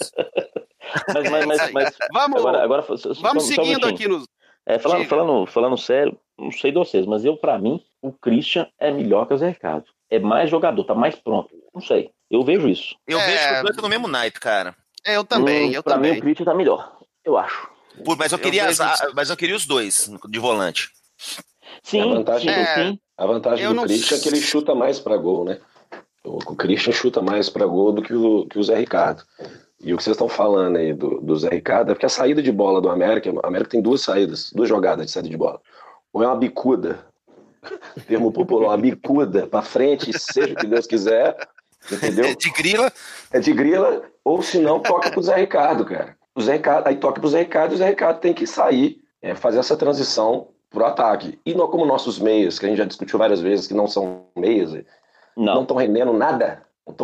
Mas vamos seguindo aqui nos... Falando sério, não sei de vocês, mas pra mim, o Christian é melhor que o Zé Ricardo. É mais jogador, tá mais pronto. Não sei. Eu vejo isso. Eu vejo que os dois estão no mesmo naipe, cara. Eu também. Pra mim, o Christian tá melhor. Eu acho. Mas eu queria os dois de volante. Sim, a vantagem do Christian é que ele chuta mais pra gol, né? O Christian chuta mais pra gol do que o Zé Ricardo. E o que vocês estão falando aí do Zé Ricardo é porque a saída de bola do América, o América tem 2 jogadas de saída de bola. Ou é uma bicuda, termo popular, uma bicuda pra frente, seja o que Deus quiser, entendeu? É de grila, ou se não, toca pro Zé Ricardo, cara. O Zé Ricardo, aí toca pro Zé Ricardo, e o Zé Ricardo tem que sair, fazer essa transição pro ataque. E não como nossos meias, que a gente já discutiu várias vezes, que não são meias, não estão rendendo nada,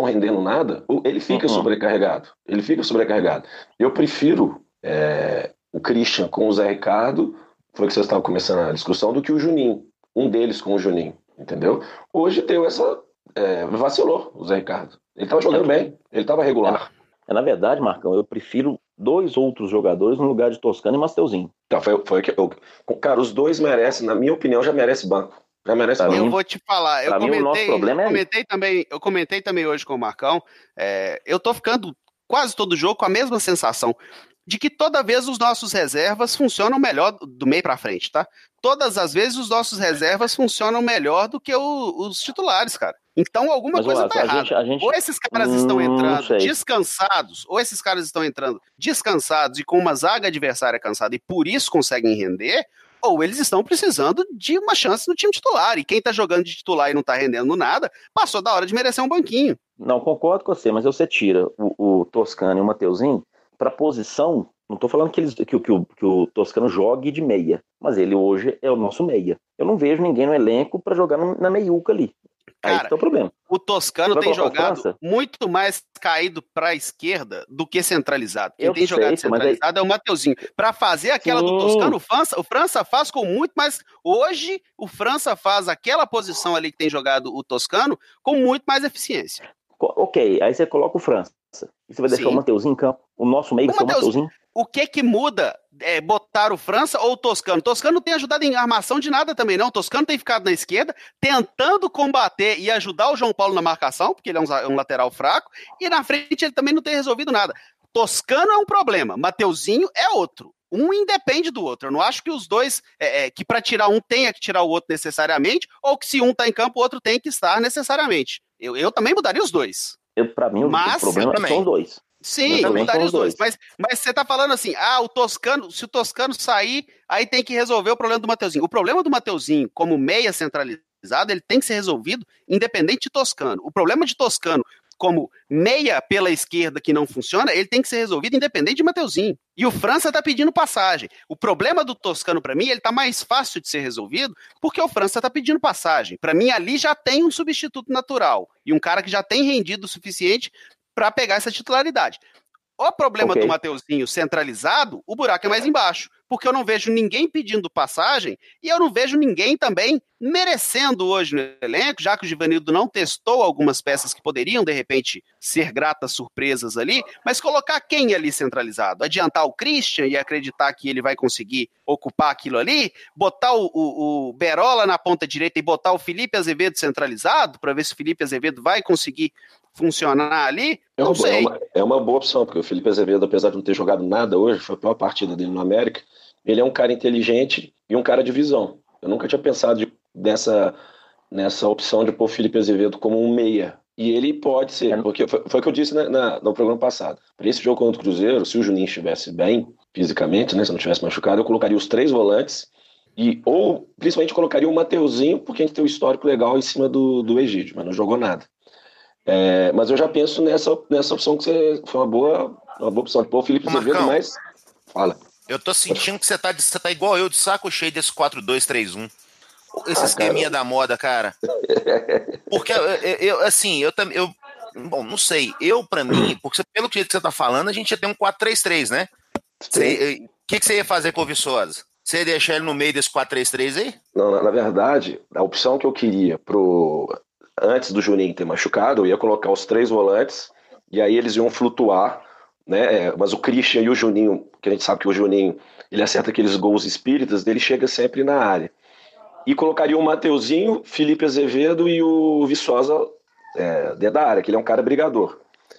ele fica sobrecarregado. Eu prefiro o Christian com o Zé Ricardo, foi que vocês estavam começando a discussão, do que o Juninho. Um deles com o Juninho, entendeu? Hoje deu vacilou o Zé Ricardo. Ele estava jogando bem, ele estava regular. Na verdade, Marcão, eu prefiro 2 outros jogadores no lugar de Toscano e Mateuzinho. Então, cara, os dois merecem, na minha opinião, já merece banco. Já merece banco. Eu vou te falar, eu comentei também hoje com o Marcão, eu tô ficando quase todo jogo com a mesma sensação de que toda vez os nossos reservas funcionam melhor do meio para frente, tá? Todas as vezes os nossos reservas funcionam melhor do que os titulares, cara. Então alguma coisa tá errada. Ou esses caras estão entrando descansados, e com uma zaga adversária cansada e por isso conseguem render, ou eles estão precisando de uma chance no time titular. E quem tá jogando de titular e não tá rendendo nada, passou da hora de merecer um banquinho. Não, concordo com você, mas você tira o Toscano e o Mateuzinho para posição, não estou falando que o Toscano jogue de meia, mas ele hoje é o nosso meia. Eu não vejo ninguém no elenco para jogar na meiuca ali. Aí que tá o problema. O Toscano tem jogado muito mais caído para a esquerda do que centralizado. Quem tem jogado centralizado é o Mateuzinho. Para fazer aquela do Toscano, o França faz com muito mais... Hoje, o França faz aquela posição ali que tem jogado o Toscano com muito mais eficiência. Ok, aí você coloca o França. E você vai deixar o Mateuzinho em campo? O nosso meio vai ser o Mateuzinho? o que muda botar o França ou o Toscano? O Toscano não tem ajudado em armação de nada também, não. O Toscano tem ficado na esquerda, tentando combater e ajudar o João Paulo na marcação, porque ele é um lateral fraco, e na frente ele também não tem resolvido nada. Toscano é um problema, Mateuzinho é outro. Um independe do outro. Eu não acho que os dois, que para tirar um tenha que tirar o outro necessariamente, ou que se um está em campo, o outro tem que estar necessariamente. Eu também mudaria os dois. Para mim, o problema são dois. Sim, eu mudaria os dois. Mas você tá falando assim, o Toscano, se o Toscano sair, aí tem que resolver o problema do Mateuzinho. O problema do Mateuzinho, como meia centralizado, ele tem que ser resolvido independente de Toscano. O problema de Toscano, como meia pela esquerda que não funciona, ele tem que ser resolvido independente de Mateuzinho. E o França tá pedindo passagem. O problema do Toscano, para mim, ele tá mais fácil de ser resolvido porque o França tá pedindo passagem. Para mim, ali já tem um substituto natural e um cara que já tem rendido o suficiente para pegar essa titularidade. O problema do Mateuzinho centralizado, o buraco é mais embaixo, porque eu não vejo ninguém pedindo passagem e eu não vejo ninguém também merecendo hoje no elenco, já que o Givanildo não testou algumas peças que poderiam, de repente, ser gratas surpresas ali, mas colocar quem ali centralizado? Adiantar o Christian e acreditar que ele vai conseguir ocupar aquilo ali? Botar o Berola na ponta direita e botar o Felipe Azevedo centralizado, para ver se o Felipe Azevedo vai conseguir funcionar ali? Não sei. É uma boa opção, porque o Felipe Azevedo, apesar de não ter jogado nada hoje, foi a pior partida dele no América, ele é um cara inteligente e um cara de visão. Eu nunca tinha pensado nessa opção de pôr o Felipe Azevedo como um meia. E ele pode ser, porque foi o que eu disse no programa passado. Para esse jogo contra o Cruzeiro, se o Juninho estivesse bem fisicamente, né, se não estivesse machucado, eu colocaria os 3 volantes ou principalmente colocaria o Mateuzinho, porque a gente tem um histórico legal em cima do Egídio, mas não jogou nada. Mas eu já penso nessa opção que foi uma boa opção de pôr o Felipe Azevedo, mas fala. Eu tô sentindo que você tá igual eu, de saco cheio desse 4-2-3-1. Esse esqueminha da moda, cara. Porque bom, não sei. Pra mim, porque pelo que você tá falando, a gente ia ter um 4-3-3, né? O que você ia fazer com o Viçosa? Você ia deixar ele no meio desse 4-3-3 aí? Não, na verdade, a opção que eu queria antes do Juninho ter machucado, eu ia colocar os 3 volantes e aí eles iam flutuar, né? Mas o Christian e o Juninho, que a gente sabe que o Juninho ele acerta aqueles gols espíritas, ele chega sempre na área. E colocaria o Mateuzinho, Felipe Azevedo e o Viçosa dentro da área, que ele é um cara brigador.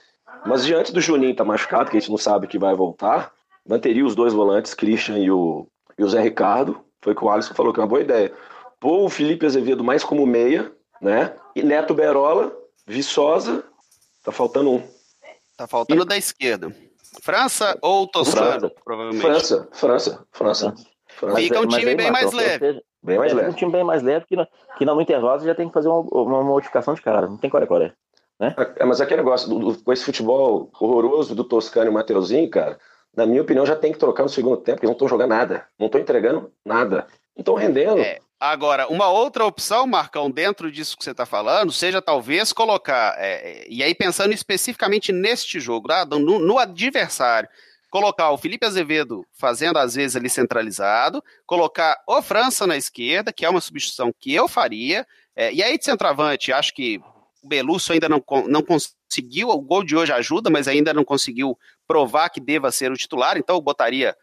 Mas diante do Juninho estar machucado, que a gente não sabe que vai voltar, manteria os 2 volantes, Christian e o Zé Ricardo. Foi o que o Alisson falou que é uma boa ideia. Pôr o Felipe Azevedo mais como meia, né? E Neto Berola, Viçosa, tá faltando um. Tá faltando da esquerda. França ou Toscano, provavelmente. França. Fica um time bem mais leve. Bem mais leve. Um time bem mais leve que no intervalo você já tem que fazer uma modificação de cara. Não tem core, né? Mas aquele negócio, com esse futebol horroroso do Toscano e o Mateuzinho, cara, na minha opinião já tem que trocar no segundo tempo, porque eles não estão jogando nada. Não estão entregando nada. Não estão rendendo. Agora, uma outra opção, Marcão, dentro disso que você está falando, seja talvez colocar, e aí pensando especificamente neste jogo, tá? no adversário, colocar o Felipe Azevedo fazendo às vezes ali centralizado, colocar o França na esquerda, que é uma substituição que eu faria, e aí de centroavante, acho que o Belúcio ainda não conseguiu, o gol de hoje ajuda, mas ainda não conseguiu provar que deva ser o titular, então eu botaria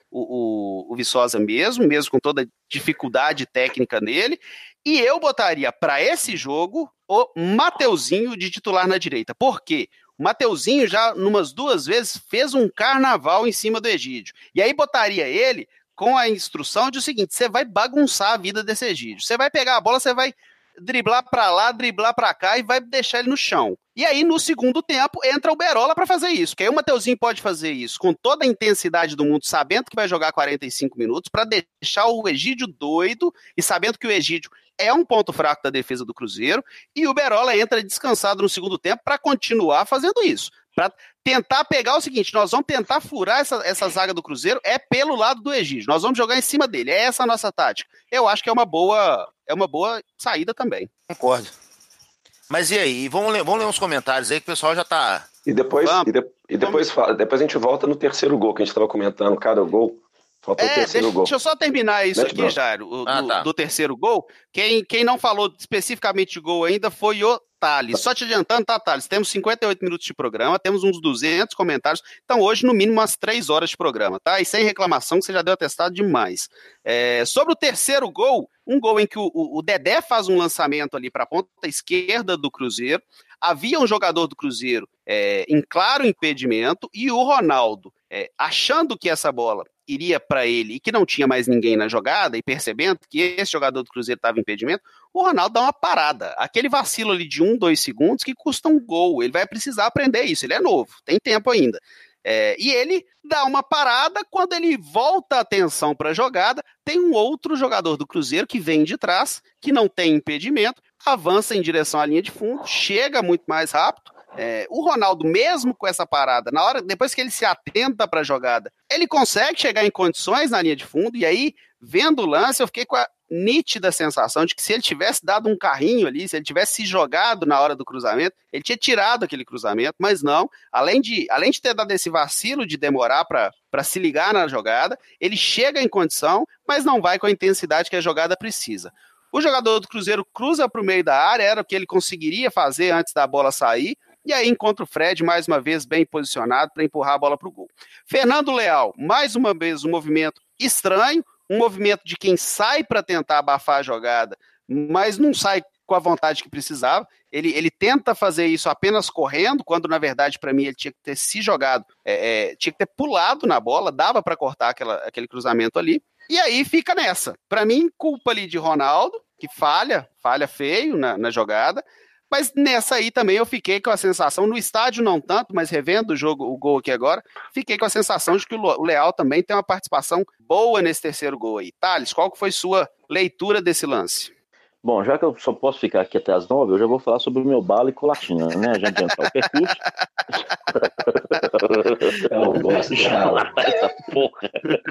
o Viçosa mesmo com toda a dificuldade técnica nele, e eu botaria para esse jogo o Mateuzinho de titular na direita. Por quê? O Mateuzinho já, numas 2 vezes, fez um carnaval em cima do Egídio, e aí botaria ele com a instrução de o seguinte, você vai bagunçar a vida desse Egídio, você vai pegar a bola, você vai driblar pra lá, driblar pra cá e vai deixar ele no chão. E aí, no segundo tempo, entra o Berola pra fazer isso, que aí o Mateuzinho pode fazer isso com toda a intensidade do mundo, sabendo que vai jogar 45 minutos, pra deixar o Egídio doido e sabendo que o Egídio é um ponto fraco da defesa do Cruzeiro, e o Berola entra descansado no segundo tempo pra continuar fazendo isso. Pra tentar pegar o seguinte, nós vamos tentar furar essa zaga do Cruzeiro pelo lado do Egídio, nós vamos jogar em cima dele, é essa a nossa tática. Eu acho que é uma boa saída também. Concordo. Mas e aí? Vamos ler uns comentários aí que o pessoal já tá... E depois a gente volta no terceiro gol, que a gente estava comentando, cada gol. Faltou o terceiro gol. Deixa eu só terminar isso aqui, Jairo, do terceiro gol. Quem não falou especificamente de gol ainda foi o Thales. Só te adiantando, tá, Thales? Temos 58 minutos de programa, temos uns 200 comentários. Então, hoje, no mínimo, umas 3 horas de programa, tá? E sem reclamação, que você já deu atestado demais. Sobre o terceiro gol, um gol em que o Dedé faz um lançamento ali para a ponta esquerda do Cruzeiro. Havia um jogador do Cruzeiro em claro impedimento e o Ronaldo, achando que essa bola iria para ele e que não tinha mais ninguém na jogada e percebendo que esse jogador do Cruzeiro estava em impedimento, o Ronaldo dá uma parada. Aquele vacilo ali de 1-2 segundos que custa um gol. Ele vai precisar aprender isso. Ele é novo, tem tempo ainda. E ele dá uma parada. Quando ele volta a atenção para a jogada, tem um outro jogador do Cruzeiro que vem de trás, que não tem impedimento, avança em direção à linha de fundo, chega muito mais rápido. O Ronaldo, mesmo com essa parada, depois que ele se atenta para a jogada, ele consegue chegar em condições na linha de fundo. E aí, vendo o lance, eu fiquei com a nítida sensação de que se ele tivesse dado um carrinho ali, se ele tivesse se jogado na hora do cruzamento, ele tinha tirado aquele cruzamento, mas não. Além de ter dado esse vacilo de demorar para se ligar na jogada, ele chega em condição, mas não vai com a intensidade que a jogada precisa. O jogador do Cruzeiro cruza para o meio da área, era o que ele conseguiria fazer antes da bola sair, e aí encontra o Fred, mais uma vez, bem posicionado para empurrar a bola para o gol. Fernando Leal, mais uma vez, um movimento estranho, um movimento de quem sai para tentar abafar a jogada, mas não sai com a vontade que precisava. Ele tenta fazer isso apenas correndo, quando, na verdade, para mim, ele tinha que ter se jogado, tinha que ter pulado na bola, dava para cortar aquele cruzamento ali. E aí fica nessa. Para mim, culpa ali de Ronaldo, que falha feio na jogada. Mas nessa aí também eu fiquei com a sensação, no estádio não tanto, mas revendo o gol aqui agora, fiquei com a sensação de que o Leal também tem uma participação boa nesse terceiro gol aí. Thales, qual que foi sua leitura desse lance? Bom, já que eu só posso ficar aqui até as 9, eu já vou falar sobre o meu bala e colatina, né? Já adiantar o percurso. Eu não gosto de falar essa porra.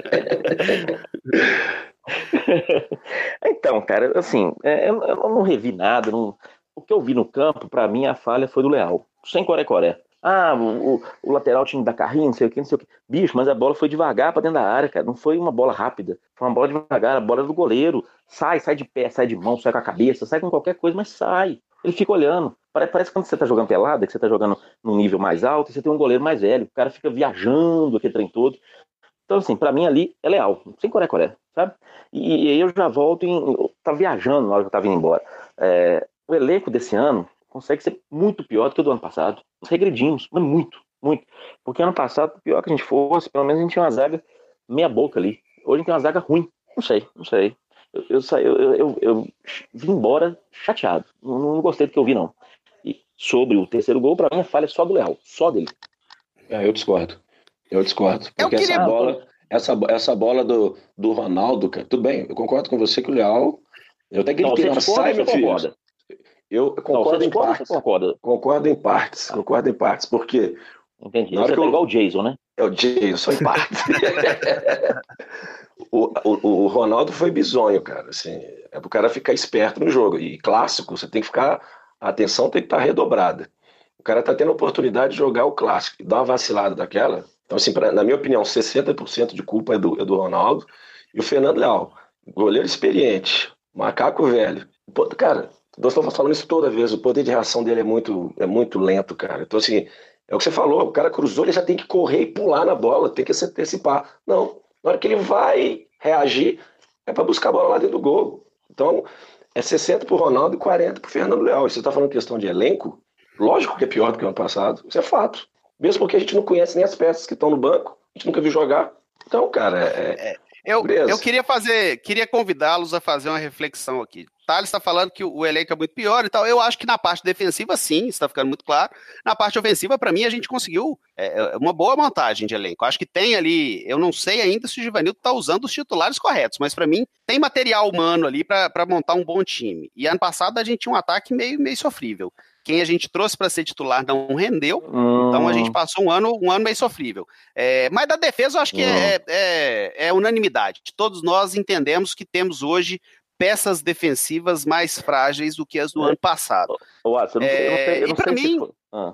Então, cara, assim, eu não revi nada, o que eu vi no campo, pra mim, a falha foi do Leal. Sem coré-coré. O lateral tinha que dar carrinho, não sei o que. Bicho, mas a bola foi devagar pra dentro da área, cara. Não foi uma bola rápida. Foi uma bola devagar, a bola do goleiro. Sai de pé, sai de mão, sai com a cabeça, sai com qualquer coisa, mas sai. Ele fica olhando. Parece quando você tá jogando pelada, que você tá jogando num nível mais alto, e você tem um goleiro mais velho. O cara fica viajando aquele trem todo. Então, assim, pra mim ali é Leal. Sem coré-coré, sabe? E aí eu já volto eu tava viajando na hora que eu tava indo embora. O elenco desse ano consegue ser muito pior do que o do ano passado. Nós regredimos, mas muito, muito. Porque ano passado, por pior que a gente fosse, pelo menos a gente tinha uma zaga meia boca ali. Hoje a gente tem uma zaga ruim. Não sei. Eu vim embora chateado. Não gostei do que eu vi, não. E sobre o terceiro gol, pra mim, a falha é só do Leal. Só dele. Eu discordo. Porque essa bola do Ronaldo, cara, tudo bem, eu concordo com você que o Leal... Eu até queria que sai, meu filho. Eu concordo em partes. Concordo em partes, porque... Entendi. Você tá igual o Jason, né? É o Jason, em partes. o Ronaldo foi bizonho, cara. Assim, é pro cara ficar esperto no jogo. E clássico, você tem que ficar... A atenção tem que estar redobrada. O cara tá tendo a oportunidade de jogar o clássico e dar uma vacilada daquela. Então, assim, na minha opinião, 60% de culpa é do Ronaldo. E o Fernando Leal, goleiro experiente, macaco velho. Pô, cara, nós estamos falando isso toda vez, o poder de reação dele é muito lento, cara. Então, assim, é o que você falou, o cara cruzou, ele já tem que correr e pular na bola, tem que se antecipar. Não, na hora que ele vai reagir, é para buscar a bola lá dentro do gol. Então, é 60 pro Ronaldo e 40 pro Fernando Leal. E você tá falando questão de elenco? Lógico que é pior do que o ano passado, isso é fato. Mesmo porque a gente não conhece nem as peças que estão no banco, a gente nunca viu jogar. Então, cara, Eu queria convidá-los a fazer uma reflexão aqui. Thales está falando que o elenco é muito pior e tal. Eu acho que na parte defensiva, sim, está ficando muito claro. Na parte ofensiva, para mim, a gente conseguiu uma boa montagem de elenco. Acho que tem ali, eu não sei ainda se o Givanildo está usando os titulares corretos, mas para mim tem material humano ali para montar um bom time. E ano passado a gente tinha um ataque meio sofrível. Quem a gente trouxe para ser titular não rendeu, então a gente passou um ano meio sofrível. Mas da defesa eu acho que é unanimidade. Todos nós entendemos que temos hoje peças defensivas mais frágeis do que as do ano passado. Eu não sei para mim,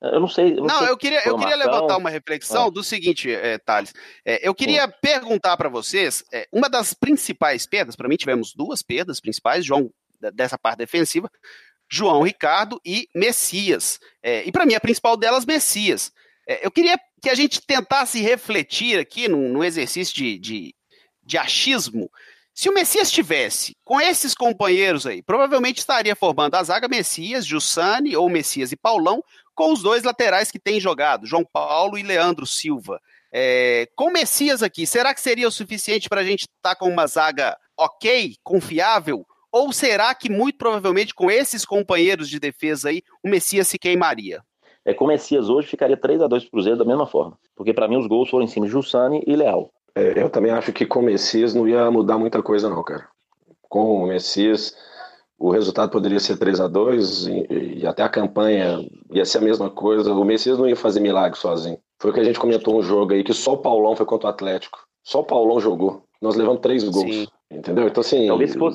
Eu não sei. Eu queria levantar uma reflexão do seguinte, Thales. Eu queria perguntar para vocês, uma das principais perdas, para mim tivemos duas perdas principais, João, dessa parte defensiva, João Ricardo e Messias. E para mim a principal delas, Messias. Eu queria que a gente tentasse refletir aqui num exercício de achismo. Se o Messias tivesse com esses companheiros aí, provavelmente estaria formando a zaga Messias, Jussane ou Messias e Paulão, com os dois laterais que têm jogado, João Paulo e Leandro Silva. Com o Messias aqui, será que seria o suficiente para a gente estar com uma zaga ok, confiável? Ou será que muito provavelmente com esses companheiros de defesa aí, o Messias se queimaria? Com o Messias hoje ficaria 3-2 pro Cruzeiro da mesma forma, porque para mim os gols foram em cima de Jussane e Leal. Eu também acho que com o Messias não ia mudar muita coisa não, cara. Com o Messias, o resultado poderia ser 3-2 e até a campanha ia ser a mesma coisa. O Messias não ia fazer milagre sozinho. Foi o que a gente comentou um jogo aí, que só o Paulão foi contra o Atlético. Só o Paulão jogou. Nós levamos 3 gols. Sim. Entendeu? Então, assim...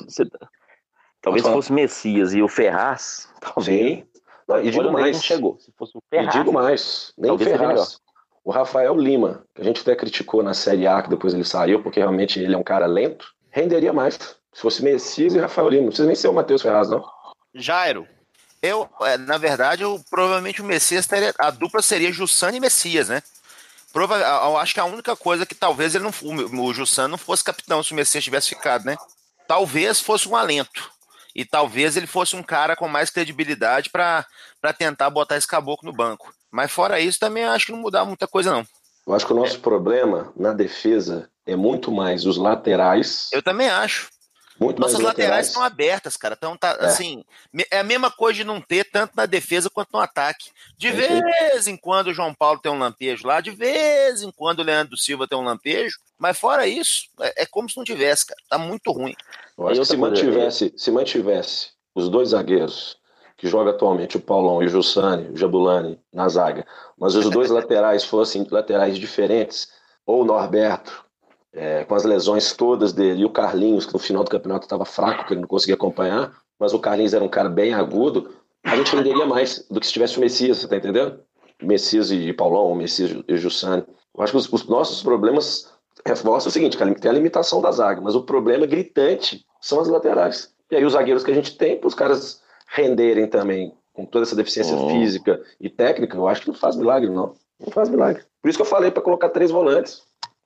Talvez fosse Messias e o Ferraz. Talvez. Sim. Não, e digo mais. Não chegou. Se fosse o Ferraz, e digo mais. Nem o Ferraz. O Rafael Lima, que a gente até criticou na Série A, que depois ele saiu, porque realmente ele é um cara lento, renderia mais. Se fosse Messias e Rafael Lima. Não precisa nem ser o Matheus Ferraz, não. Jairo. Na verdade, provavelmente o Messias a dupla seria Jussane e Messias, né? Eu acho que a única coisa que talvez o Jussane não fosse capitão se o Messias tivesse ficado, né? Talvez fosse um alento. E talvez ele fosse um cara com mais credibilidade para tentar botar esse caboclo no banco. Mas fora isso, também acho que não mudar muita coisa, não. Eu acho que o nosso problema na defesa é muito mais os laterais. Eu também acho. Nossas laterais estão abertas, cara. Então, assim, é a mesma coisa de não ter tanto na defesa quanto no ataque. De vez em quando o João Paulo tem um lampejo lá, de vez em quando o Leandro Silva tem um lampejo, mas fora isso, é como se não tivesse, cara. Tá muito ruim. Eu acho que se mantivesse os dois zagueiros que jogam atualmente, o Paulão e o Jussane, o Jabulani na zaga, mas os dois laterais fossem laterais diferentes, ou o Norberto, com as lesões todas dele, e o Carlinhos, que no final do campeonato estava fraco, que ele não conseguia acompanhar, mas o Carlinhos era um cara bem agudo, a gente renderia mais do que se tivesse o Messias, você tá entendendo? Messias e Paulão, o Messias e o Jussane. Eu acho que os nossos problemas reforçam o seguinte, tem a limitação da zaga, mas o problema gritante são as laterais. E aí os zagueiros que a gente tem, para os caras renderem também, com toda essa deficiência física e técnica, eu acho que não faz milagre, não. Não faz milagre. Por isso que eu falei para colocar 3 volantes.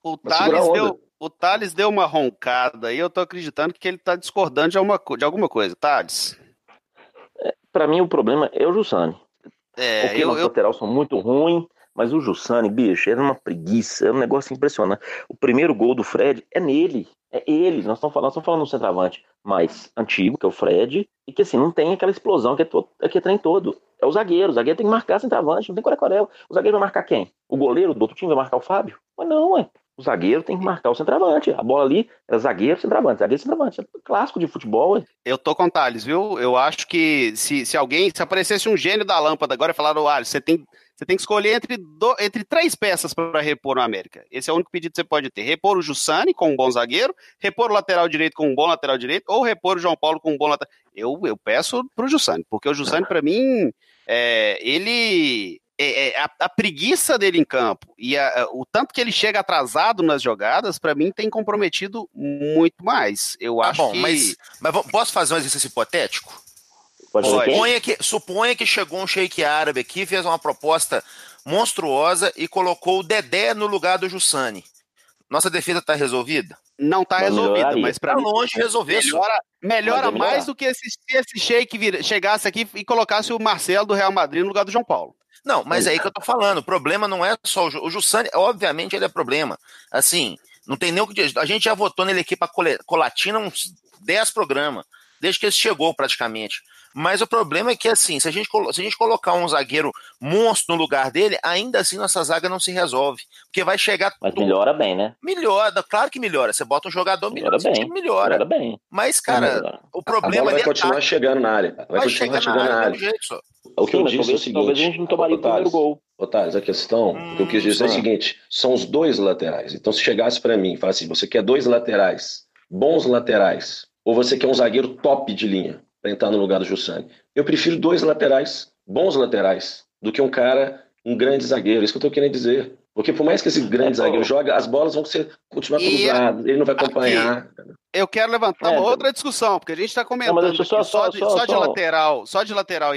O Thales deu uma roncada e eu tô acreditando que ele tá discordando de alguma coisa. Thales? Para mim o problema é o Jussane. Porque os laterais são muito ruins, mas o Jussane, bicho, era uma preguiça, é um negócio impressionante. O primeiro gol do Fred é nele. É ele, nós estamos falando de um centroavante mais antigo, que é o Fred, e que assim, não tem aquela explosão que é trem todo. É o zagueiro tem que marcar centroavante, não tem corecorel. O zagueiro vai marcar quem? O goleiro do outro time vai marcar o Fábio? Mas não, o zagueiro tem que marcar o centroavante. A bola ali é zagueiro, centroavante. É clássico de futebol, Eu tô com o Thales, viu? Eu acho que se aparecesse um gênio da lâmpada agora e falar, você tem que escolher entre 3 peças para repor no América. Esse é o único pedido que você pode ter. Repor o Jussane com um bom zagueiro, repor o lateral direito com um bom lateral direito, ou repor o João Paulo com um bom lateral. Eu peço pro Jussane, porque o Jussane, para mim, a preguiça dele em campo e o tanto que ele chega atrasado nas jogadas, para mim, tem comprometido muito mais. Eu acho que... Mas posso fazer um exercício hipotético? Suponha que chegou um sheik árabe aqui, fez uma proposta monstruosa e colocou o Dedé no lugar do Jussane. Nossa defesa está resolvida? Não está resolvida, mas para mim longe de resolver. Melhora mais do que se esse sheik chegasse aqui e colocasse o Marcelo do Real Madrid no lugar do João Paulo. Não, mas é aí que eu tô falando. O problema não é só o Jussane, obviamente ele é problema. Assim, não tem nem o que dizer. A gente já votou nele aqui para Colatina uns 10 programas, desde que ele chegou praticamente. Mas o problema é que, assim, se a gente colocar um zagueiro monstro no lugar dele, ainda assim nossa zaga não se resolve. Porque vai chegar... Mas melhora bem, né? Melhora, claro que melhora. Você bota um jogador melhora bem. Mas, cara, o problema... A bola vai continuar chegando na área. Vai continuar chegando na área. Jeito, só. O que eu disse é o seguinte... Talvez a gente não tomaria o primeiro gol. Otários, a questão que eu quis dizer é o seguinte, são os 2 laterais. Então, se chegasse para mim e falasse assim, você quer 2 laterais, bons laterais, ou você quer um zagueiro top de linha para entrar no lugar do Jussane? Eu prefiro 2 laterais, bons laterais. do que um grande zagueiro. Isso que eu estou querendo dizer. Porque por mais que esse grande zagueiro joga, as bolas vão continuar cruzadas, ele não vai acompanhar. Aqui, eu quero levantar uma outra discussão, porque a gente está comentando só de lateral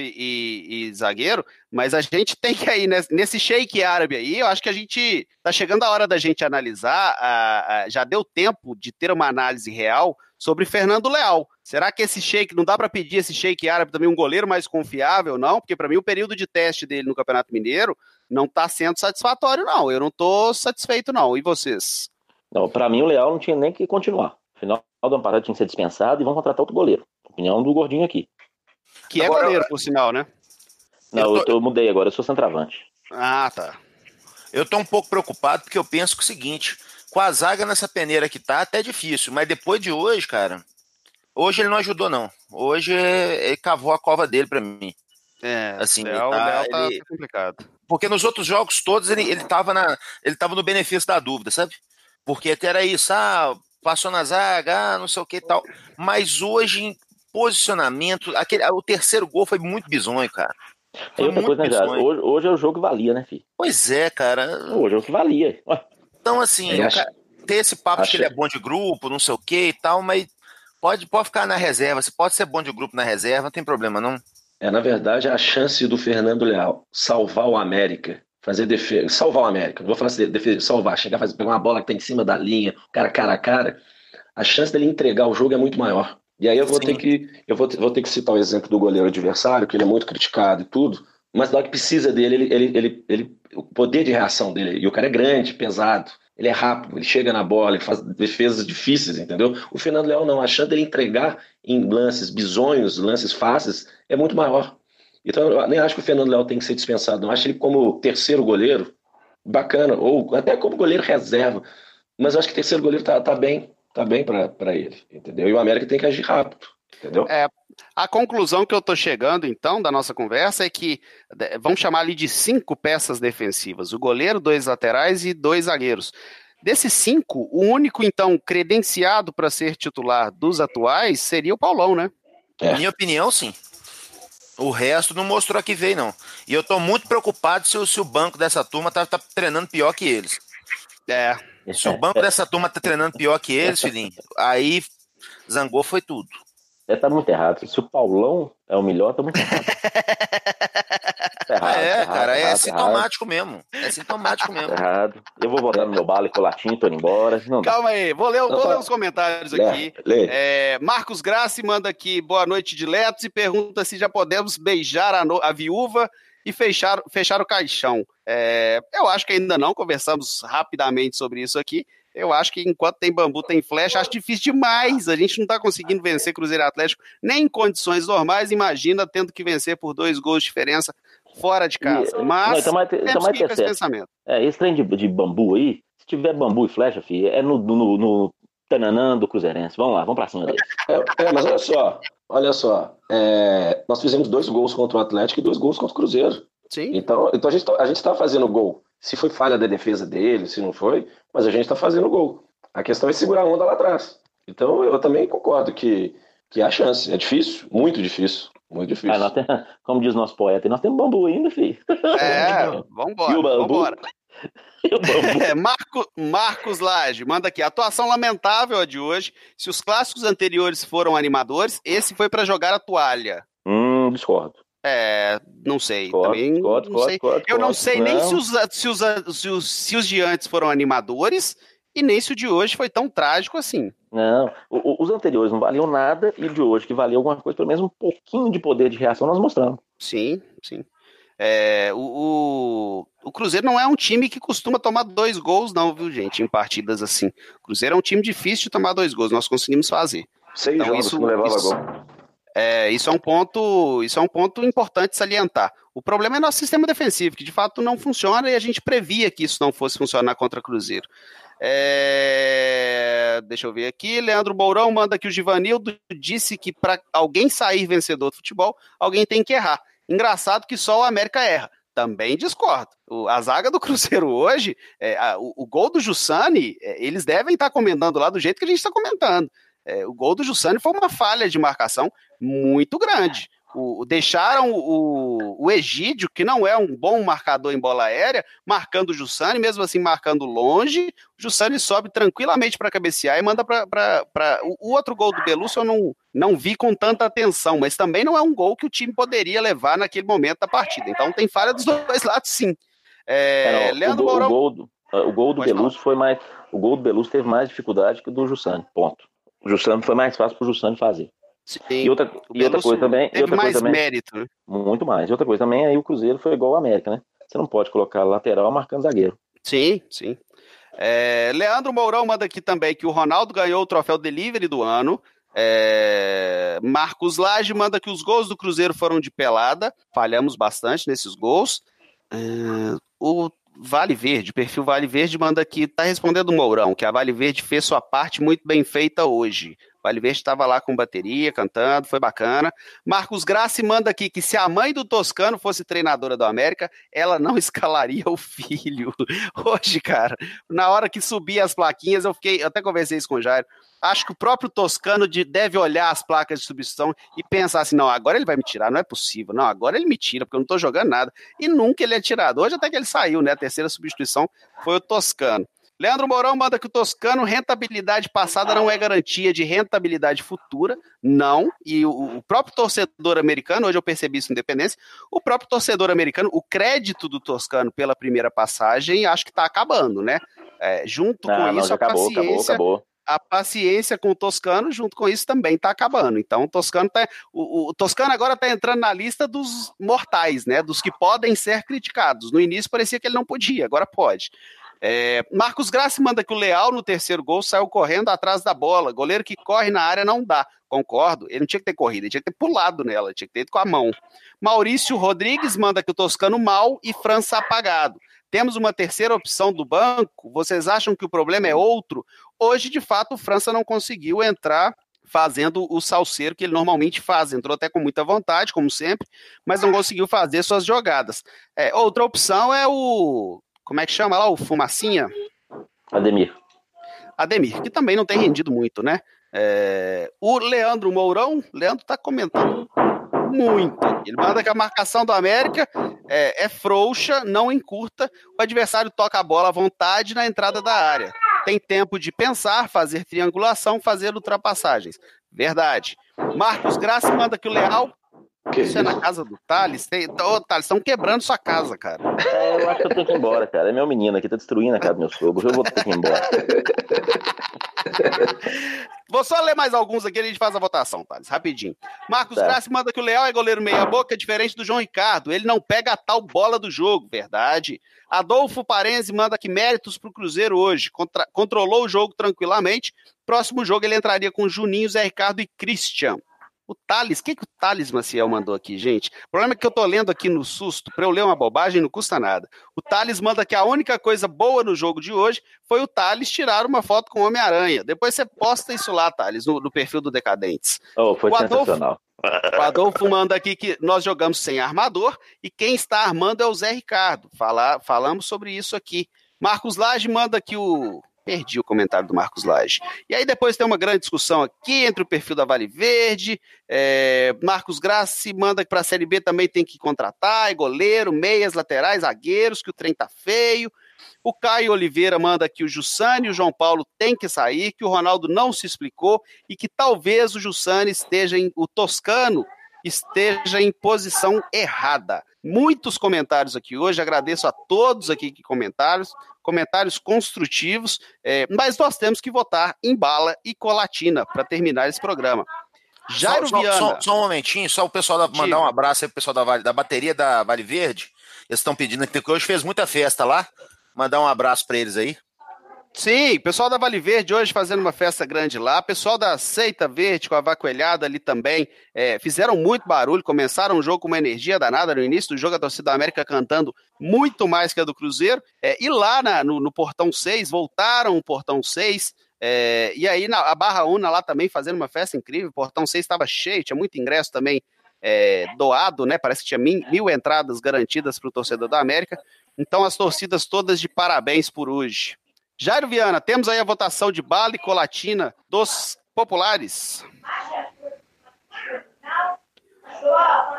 e zagueiro, mas a gente tem que ir nesse shake árabe aí, eu acho que a gente está chegando a hora da gente analisar, já deu tempo de ter uma análise real sobre Fernando Leal. Será que esse shake, não dá para pedir esse shake árabe também um goleiro mais confiável, não? Porque para mim o período de teste dele no Campeonato Mineiro não está sendo satisfatório, não. Eu não estou satisfeito, não. E vocês? Não, para mim o Leal não tinha nem que continuar. Final do ano passado tinha que ser dispensado e vão contratar outro goleiro. Opinião do Gordinho aqui. Que agora, é goleiro, por sinal, né? Não, eu mudei agora, eu sou centroavante. Ah, tá. Eu tô um pouco preocupado porque eu penso que é o seguinte, com a zaga nessa peneira que tá, até difícil, mas depois de hoje, cara, hoje ele não ajudou, não. Hoje ele cavou a cova dele pra mim. Assim, o Leal tá complicado. Porque nos outros jogos todos ele tava no benefício da dúvida, sabe? Porque até era isso, passou na zaga, não sei o que e tal. Mas hoje, em posicionamento, o terceiro gol foi muito bizonho, cara. Foi outra coisa, né, já? Hoje é o jogo que valia, né, filho? Pois é, cara. Hoje é o que valia. Então, assim, ter esse papo de que ele é bom de grupo, não sei o que e tal, mas pode ficar na reserva. Você pode ser bom de grupo na reserva, não tem problema, não. Na verdade, a chance do Fernando Leal salvar o América, fazer defesa, salvar o América, não vou falar assim, defesa, salvar, chegar a pegar uma bola que tá em cima da linha, cara a cara, a chance dele entregar o jogo é muito maior. E aí eu vou ter que citar o exemplo do goleiro adversário, que ele é muito criticado e tudo, mas na hora que precisa dele, ele o poder de reação dele, e o cara é grande, pesado, ele é rápido, ele chega na bola, ele faz defesas difíceis, entendeu? O Fernando Leal não, a chance dele entregar em lances bizonhos, lances fáceis, é muito maior. Então eu nem acho que o Fernando Leal tem que ser dispensado, não. Acho ele como terceiro goleiro, bacana, ou até como goleiro reserva, mas eu acho que terceiro goleiro tá bem para ele, entendeu? E o América tem que agir rápido, entendeu? A conclusão que eu tô chegando, então, da nossa conversa é que vamos chamar ali de 5 peças defensivas, o goleiro, 2 laterais e 2 zagueiros. Desses 5, o único, então, credenciado para ser titular dos atuais seria o Paulão, né? Minha opinião, sim. O resto não mostrou que veio, não. E eu tô muito preocupado se o banco dessa turma tá treinando pior que eles. Se o banco dessa turma tá treinando pior que eles, filhinho, aí zangou foi tudo. Tá muito errado. Se o Paulão é o melhor, tá muito errado. É sintomático mesmo. É sintomático mesmo. Errado. Eu vou botar no meu bala e colatinho, tô indo embora. Calma aí, vou ler os comentários aqui. Marcos Grassi manda aqui, boa noite, diletos, e pergunta se já podemos beijar a viúva e fechar o caixão. Eu acho que ainda não, conversamos rapidamente sobre isso aqui. Eu acho que enquanto tem bambu, tem flecha, acho difícil demais. A gente não está conseguindo vencer Cruzeiro e Atlético nem em condições normais. Imagina tendo que vencer por 2 gols de diferença fora de casa. Mas temos que ir com esse pensamento. Esse trem de bambu aí, se tiver bambu e flecha, filho, é no Tananã do Cruzeirense. Vamos lá, vamos pra cima dele. Mas olha só. Nós fizemos 2 gols contra o Atlético e 2 gols contra o Cruzeiro. Sim. Então a gente está fazendo gol. Se foi falha da defesa dele, se não foi, mas a gente está fazendo gol. A questão é segurar a onda lá atrás. Então eu também concordo que há chance. É difícil, muito difícil. Muito difícil. Como diz nosso poeta, nós temos bambu ainda, filho. Vambora. Marcos Lage manda aqui, atuação lamentável a de hoje. Se os clássicos anteriores foram animadores, esse foi para jogar a toalha. Discordo. Não sei. Não sei. Eu não sei nem se os de antes foram animadores e nem se o de hoje foi tão trágico assim. Não, os anteriores não valiam nada e o de hoje que valia alguma coisa, pelo menos um pouquinho de poder de reação nós mostramos. Sim. O Cruzeiro não é um time que costuma tomar 2 gols não, viu, gente, em partidas assim. O Cruzeiro é um time difícil de tomar 2 gols, nós conseguimos fazer. 6 jogos que não levava gol. Isso é um ponto importante salientar. O problema é nosso sistema defensivo, que de fato não funciona e a gente previa que isso não fosse funcionar contra o Cruzeiro. Deixa eu ver aqui, Leandro Mourão manda que o Givanildo disse que para alguém sair vencedor do futebol, alguém tem que errar. Engraçado que só o América erra. Também discordo. A zaga do Cruzeiro hoje, o gol do Jussani, eles devem estar comentando lá do jeito que a gente está comentando. O gol do Jussani foi uma falha de marcação muito grande. Deixaram o Egídio, que não é um bom marcador em bola aérea, marcando o Jussani, mesmo assim marcando longe. O Jussani sobe tranquilamente para cabecear e manda para o outro gol do Belusso. Eu não vi com tanta atenção, mas também não é um gol que o time poderia levar naquele momento da partida. Então tem falha dos dois lados, sim. Leandro Mourão. O gol do Belusso foi mais. O gol do Belusso teve mais dificuldade que o do Jussani. Ponto. O Jussani foi mais fácil para o Jussani fazer. Sim, e outra coisa também. Teve mais mérito, né? Muito mais. E outra coisa também, aí o Cruzeiro foi igual ao América, né? Você não pode colocar lateral marcando zagueiro. Sim. Leandro Mourão manda aqui também que o Ronaldo ganhou o troféu Delivery do ano. Marcos Lage manda que os gols do Cruzeiro foram de pelada. Falhamos bastante nesses gols. O Vale Verde, o perfil Vale Verde manda aqui, tá respondendo o Mourão, que a Vale Verde fez sua parte muito bem feita hoje. Vale Verde estava lá com bateria, cantando, foi bacana. Marcos Grassi manda aqui que se a mãe do Toscano fosse treinadora do América, ela não escalaria o filho. Hoje, cara, na hora que subi as plaquinhas, eu até conversei isso com o Jairo, acho que o próprio Toscano deve olhar as placas de substituição e pensar assim, não, agora ele vai me tirar, não é possível, não, agora ele me tira, porque eu não tô jogando nada. E nunca ele é tirado. Hoje até que ele saiu, né, a terceira substituição foi o Toscano. Leandro Mourão manda que o Toscano, rentabilidade passada não é garantia de rentabilidade futura, não, e o próprio torcedor americano, hoje eu percebi isso em Independência, o próprio torcedor americano, o crédito do Toscano pela primeira passagem, acho que está acabando, né? Junto com isso, acabou. A paciência com o Toscano, junto com isso, também está acabando. Então, o Toscano agora está entrando na lista dos mortais, né? Dos que podem ser criticados. No início parecia que ele não podia, agora pode. Marcos Grassi manda que o Leal no terceiro gol saiu correndo atrás da bola. Goleiro que corre na área não dá. Concordo, ele não tinha que ter corrido, ele tinha que ter pulado nela, tinha que ter ido com a mão. Maurício Rodrigues manda que o Toscano mal e França apagado. Temos uma terceira opção do banco, vocês acham que o problema é outro? Hoje, de fato, o França não conseguiu entrar fazendo o salseiro que ele normalmente faz. Entrou até com muita vontade, como sempre, mas não conseguiu fazer suas jogadas. Outra opção é o... Como é que chama lá? O Fumacinha? Ademir, que também não tem rendido muito, né? O Leandro Mourão, Leandro tá comentando muito. Ele manda que a marcação do América é frouxa, não encurta. O adversário toca a bola à vontade na entrada da área. Tem tempo de pensar, fazer triangulação, fazer ultrapassagens. Verdade. Marcos Grassi manda que o Leal... Isso é na casa do Thales? Thales, estão quebrando sua casa, cara. Eu acho que eu tenho que ir embora, cara. É meu menino aqui, tá destruindo a casa do meu sogro. Eu vou ter que ir embora. Vou só ler mais alguns aqui e a gente faz a votação, Thales, rapidinho. Marcos Grassi manda que o Leal é goleiro meia-boca, diferente do João Ricardo. Ele não pega a tal bola do jogo, verdade. Adolfo Parenzi manda que méritos pro Cruzeiro hoje. Controlou o jogo tranquilamente. Próximo jogo ele entraria com Juninho, Zé Ricardo e Christian. O Thales, o que o Thales Maciel mandou aqui, gente? O problema é que eu tô lendo aqui no susto, para eu ler uma bobagem não custa nada. O Thales manda que a única coisa boa no jogo de hoje foi o Thales tirar uma foto com o Homem-Aranha. Depois você posta isso lá, Thales, no perfil do Decadentes. Foi sensacional. O Adolfo manda aqui que nós jogamos sem armador e quem está armando é o Zé Ricardo. Falamos sobre isso aqui. Marcos Lage manda que Perdi o comentário do Marcos Lage. E aí depois tem uma grande discussão aqui entre o perfil da Vale Verde. Marcos Grassi manda que para a Série B também tem que contratar, goleiro, meias, laterais, zagueiros, que o trem tá feio. O Caio Oliveira manda que o Jussani e o João Paulo tem que sair, que o Ronaldo não se explicou e que talvez o Jussani o Toscano esteja em posição errada. Muitos comentários aqui hoje, agradeço a todos aqui que comentários construtivos, mas nós temos que votar em bala e colatina para terminar esse programa. Jairo Viana. Só um momentinho, só o pessoal mandar um abraço aí pro pessoal da bateria da Vale Verde. Eles estão pedindo que hoje fez muita festa lá. Mandar um abraço para eles aí. Sim, pessoal da Vale Verde hoje fazendo uma festa grande lá, pessoal da Seita Verde com a Vacoelhada ali também, fizeram muito barulho, começaram o jogo com uma energia danada no início do jogo, a torcida da América cantando muito mais que a do Cruzeiro, e lá no Portão 6, voltaram o Portão 6, e aí a Barra Una lá também fazendo uma festa incrível, o Portão 6 estava cheio, tinha muito ingresso também doado, né, parece que tinha 1.000 entradas garantidas para o torcedor da América, então as torcidas todas de parabéns por hoje. Jairo Viana, temos aí a votação de bala e colatina dos populares.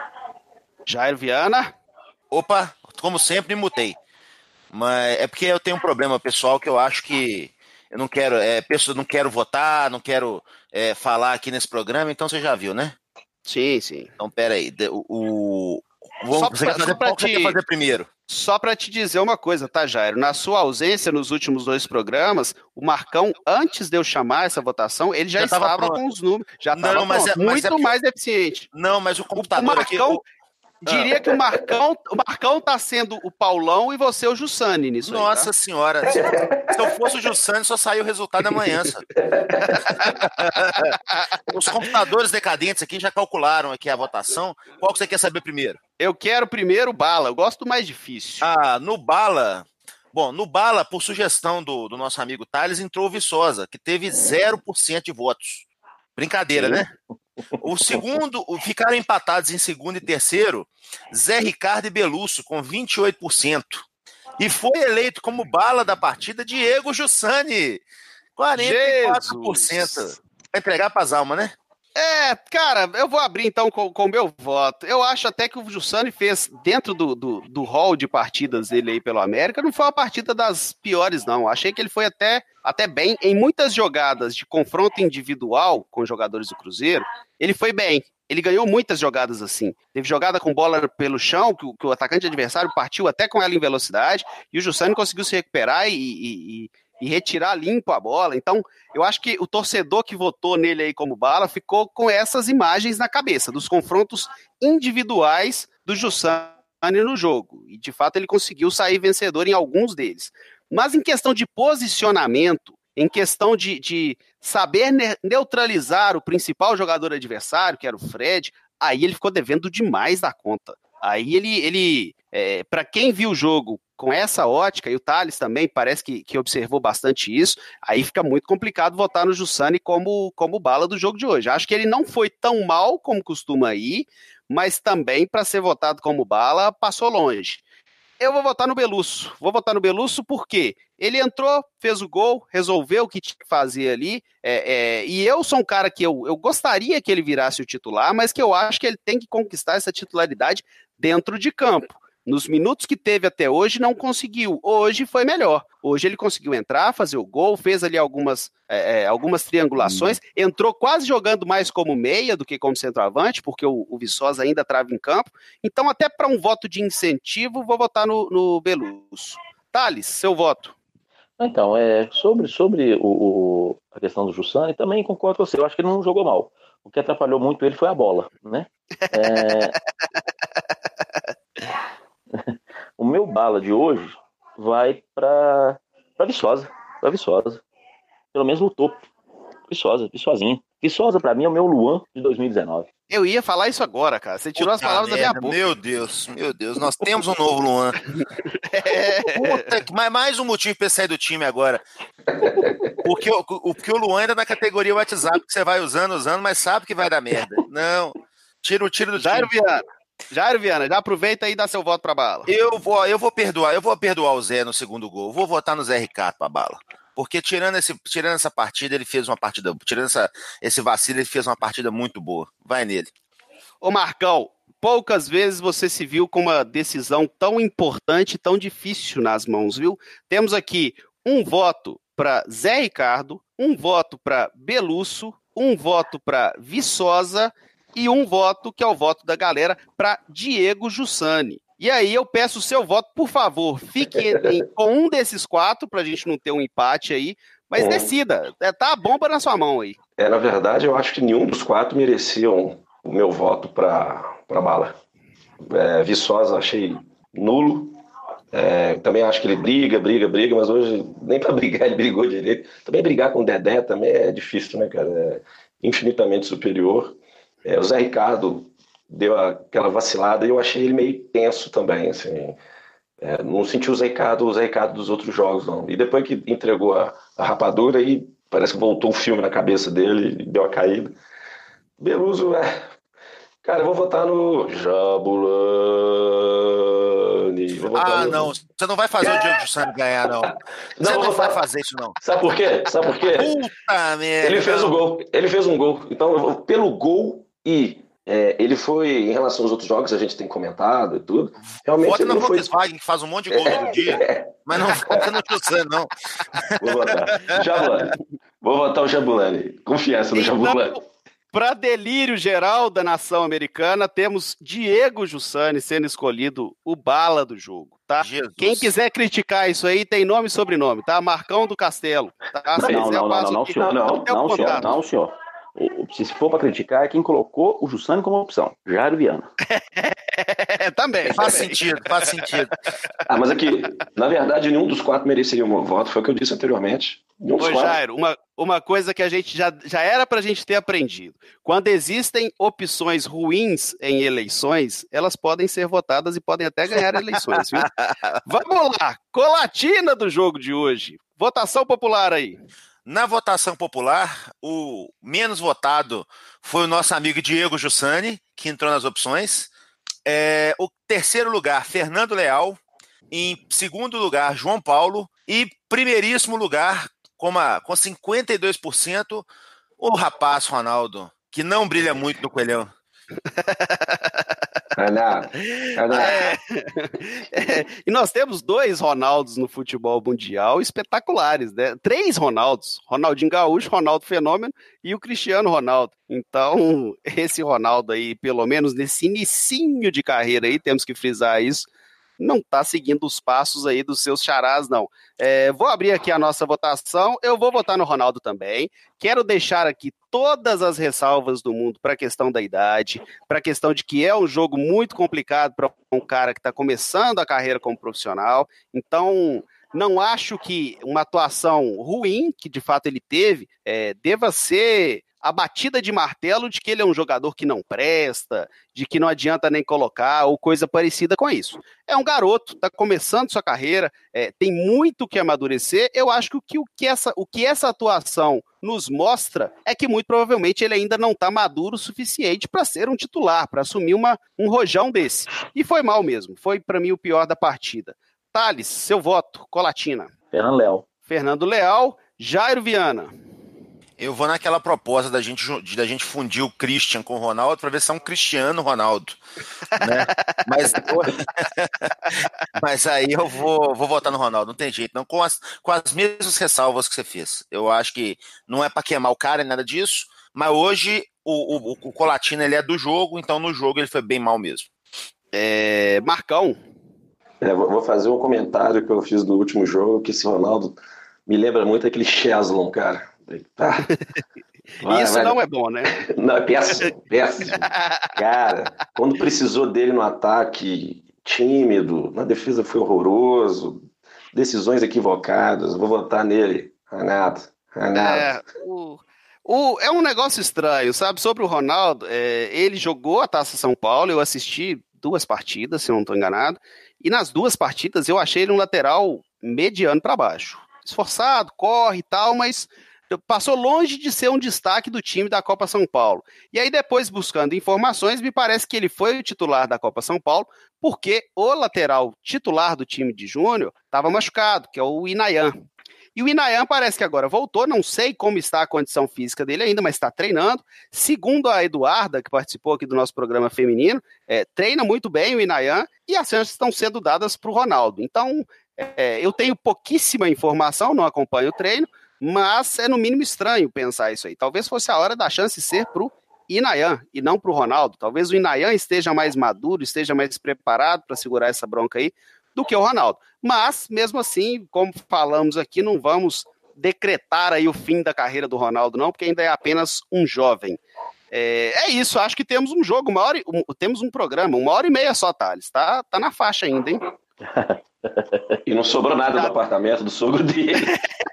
Jair Viana. Opa, como sempre, mutei. Mas é porque eu tenho um problema pessoal que eu acho que eu não quero, não quero votar, não quero falar aqui nesse programa, então você já viu, né? Sim, sim. Então, peraí. Você quer fazer primeiro? Só para te dizer uma coisa, tá, Jairo? Na sua ausência nos últimos 2 programas, o Marcão, antes de eu chamar essa votação, ele já estava com os números. Já estava muito mais eficiente. Não, mas o computador o Marcão, diria que o Marcão tá sendo o Paulão e você o Jussane nisso. Nossa aí, tá? senhora, se eu fosse o Jussane, só saiu o resultado amanhã. Os computadores decadentes aqui já calcularam aqui a votação. Qual que você quer saber primeiro? Eu quero primeiro o Bala, eu gosto do mais difícil. No Bala... Bom, no Bala, por sugestão do nosso amigo Thales, entrou o Viçosa, que teve 0% de votos. Brincadeira, né? O segundo, ficaram empatados em segundo e terceiro, Zé Ricardo e Belusso, com 28%. E foi eleito como Bala da partida Diego Jussani, 44%. Vai entregar para as almas, né? Cara, eu vou abrir então com o meu voto. Eu acho até que o Jussani fez, dentro do hall de partidas dele aí pelo América, não foi uma partida das piores, não. Achei que ele foi até bem. Em muitas jogadas de confronto individual com jogadores do Cruzeiro, ele foi bem. Ele ganhou muitas jogadas assim. Teve jogada com bola pelo chão, que o atacante adversário partiu até com ela em velocidade, e o Jussani conseguiu se recuperar e retirar limpo a bola. Então, eu acho que o torcedor que votou nele aí como Bala ficou com essas imagens na cabeça, dos confrontos individuais do Jussani no jogo. E, de fato, ele conseguiu sair vencedor em alguns deles. Mas em questão de posicionamento, em questão de saber neutralizar o principal jogador adversário, que era o Fred, aí ele ficou devendo demais da conta. Aí ele para quem viu o jogo com essa ótica, e o Thales também parece que observou bastante isso, aí fica muito complicado votar no Jussani como Bala do jogo de hoje. Acho que ele não foi tão mal como costuma ir, mas também, para ser votado como Bala, passou longe. Eu vou votar no Belusso. Vou votar no Belusso porque ele entrou, fez o gol, resolveu o que tinha que fazer ali, e eu sou um cara que eu gostaria que ele virasse o titular, mas que eu acho que ele tem que conquistar essa titularidade dentro de campo. Nos minutos que teve até hoje, não conseguiu. Hoje foi melhor. Hoje ele conseguiu entrar, fazer o gol, fez ali algumas triangulações, entrou quase jogando mais como meia do que como centroavante, porque o Viçosa ainda estava em campo. Então, até para um voto de incentivo, vou votar no Belusso. Thales, seu voto. Então, sobre a questão do Jussani, também concordo com você. Eu acho que ele não jogou mal. O que atrapalhou muito ele foi a bola, né? O meu Bala de hoje vai para Viçosa. Para Viçosa. Pelo menos no topo. Viçosinha. Viçosa, para mim, é o meu Luan de 2019. Eu ia falar isso agora, cara. Você tirou as palavras da minha boca. Meu Deus. Nós temos um novo Luan. Mas mais um motivo para sair do time agora. Porque o Luan ainda na categoria WhatsApp que você vai usando, mas sabe que vai dar merda. Não. Tira do time. Jair Viana, já aproveita aí e dá seu voto pra Bala. Eu vou perdoar o Zé no segundo gol. Vou votar no Zé Ricardo pra Bala. Porque tirando essa partida, ele fez uma partida. Tirando esse vacilo, ele fez uma partida muito boa. Vai nele. Ô Marcão, poucas vezes você se viu com uma decisão tão importante, tão difícil nas mãos, viu? Temos aqui um voto para Zé Ricardo, um voto para Belusso, um voto para Viçosa e um voto, que é o voto da galera, para Diego Jussani. E aí eu peço o seu voto, por favor, fique com um desses 4, para a gente não ter um empate aí, mas decida, tá a bomba na sua mão aí. Na verdade, eu acho que nenhum dos 4 mereciam o meu voto para Bala. Viçosa achei nulo, também acho que ele briga, mas hoje nem para brigar ele brigou direito. Também brigar com o Dedé também é difícil, né, cara? É infinitamente superior. O Zé Ricardo deu aquela vacilada e eu achei ele meio tenso também, assim. Não senti o Zé Ricardo dos outros jogos, não. E depois que entregou a rapadura, aí parece que voltou um filme na cabeça dele e deu a caída. Belusso, cara, eu vou votar no Jabulani. Não. Você não vai fazer o Diego Jussani ganhar, não. Você não vai fazer isso, não. Sabe por quê? Puta merda. Ele fez um gol. Então, pelo gol e Ele foi, em relação aos outros jogos, a gente tem comentado e tudo. Realmente vota ele no não foi. Volkswagen, que faz um monte de gols no dia, mas não vota no Jussani, não. Vou votar. Jabulani. Vou votar o Jabulani. Confiança no Jabulani. Para delírio geral da nação americana, temos Diego Jussani sendo escolhido o bala do jogo, tá? Jesus. Quem quiser criticar isso aí, tem nome e sobrenome, tá? Marcão do Castelo. Tá? Não, senhor. Se for para criticar, é quem colocou o Jussani como opção, Jairo Viana. Também. Faz sentido. Mas aqui, na verdade, nenhum dos 4 mereceria o meu voto, foi o que eu disse anteriormente. Ô, Jairo, uma coisa que a gente já era pra gente ter aprendido. Quando existem opções ruins em eleições, elas podem ser votadas e podem até ganhar eleições, viu? Vamos lá, colatina do jogo de hoje. Votação popular aí. Na votação popular, o menos votado foi o nosso amigo Diego Jussani, que entrou nas opções. O terceiro lugar, Fernando Leal. Em segundo lugar, João Paulo. E primeiríssimo lugar, com 52%, o rapaz Ronaldo, que não brilha muito no Coelhão. E nós temos 2 Ronaldos no futebol mundial espetaculares, né? 3 Ronaldos, Ronaldinho Gaúcho, Ronaldo Fenômeno e o Cristiano Ronaldo. Então, esse Ronaldo aí, pelo menos nesse inicinho de carreira aí, temos que frisar isso, não está seguindo os passos aí dos seus xarás, não. Vou abrir aqui a nossa votação, eu vou votar no Ronaldo também, quero deixar aqui todas as ressalvas do mundo para a questão da idade, para a questão de que é um jogo muito complicado para um cara que está começando a carreira como profissional, então não acho que uma atuação ruim, que de fato ele teve, deva ser a batida de martelo de que ele é um jogador que não presta, de que não adianta nem colocar, ou coisa parecida com isso. É um garoto, está começando sua carreira, tem muito que amadurecer. Eu acho que o que essa atuação nos mostra é que muito provavelmente ele ainda não está maduro o suficiente para ser um titular, para assumir um rojão desse. E foi mal mesmo, foi para mim o pior da partida. Thales, seu voto, colatina. Fernando Leal, Jairo Viana. Eu vou naquela proposta da gente fundir o Christian com o Ronaldo para ver se é um Cristiano Ronaldo, né? Mas aí eu vou votar no Ronaldo, não tem jeito, não, com as mesmas ressalvas que você fez. Eu acho que não é para queimar o cara, nada disso, mas hoje o Colatina ele é do jogo, então no jogo ele foi bem mal mesmo. Marcão. Vou fazer um comentário que eu fiz do último jogo, que esse Ronaldo me lembra muito aquele Cheslon, cara. Isso não é bom, né? Não, é péssimo. Cara, quando precisou dele no ataque, tímido, na defesa foi horroroso, decisões equivocadas, vou votar nele. Renato. É um negócio estranho, sabe? Sobre o Ronaldo, ele jogou a Taça São Paulo, eu assisti 2 partidas, se eu não estou enganado, e nas 2 partidas eu achei ele um lateral mediano para baixo. Esforçado, corre e tal, mas passou longe de ser um destaque do time da Copa São Paulo. E aí depois, buscando informações, me parece que ele foi o titular da Copa São Paulo, porque o lateral titular do time de Júnior estava machucado, que é o Inayan. E o Inayan parece que agora voltou, não sei como está a condição física dele ainda, mas está treinando. Segundo a Eduarda, que participou aqui do nosso programa feminino, treina muito bem o Inayan e as chances estão sendo dadas para o Ronaldo. Então, eu tenho pouquíssima informação, não acompanho o treino, mas é no mínimo estranho pensar isso aí. Talvez fosse a hora da chance ser pro Inayan e não pro Ronaldo. Talvez o Inayan esteja mais maduro, esteja mais preparado para segurar essa bronca aí do que o Ronaldo. Mas, mesmo assim, como falamos aqui, não vamos decretar aí o fim da carreira do Ronaldo, não, porque ainda é apenas um jovem. É isso, acho que temos um jogo, temos um programa, 1h30 só, Thales. Tá na faixa ainda, hein? E não sobrou nada do apartamento do sogro dele.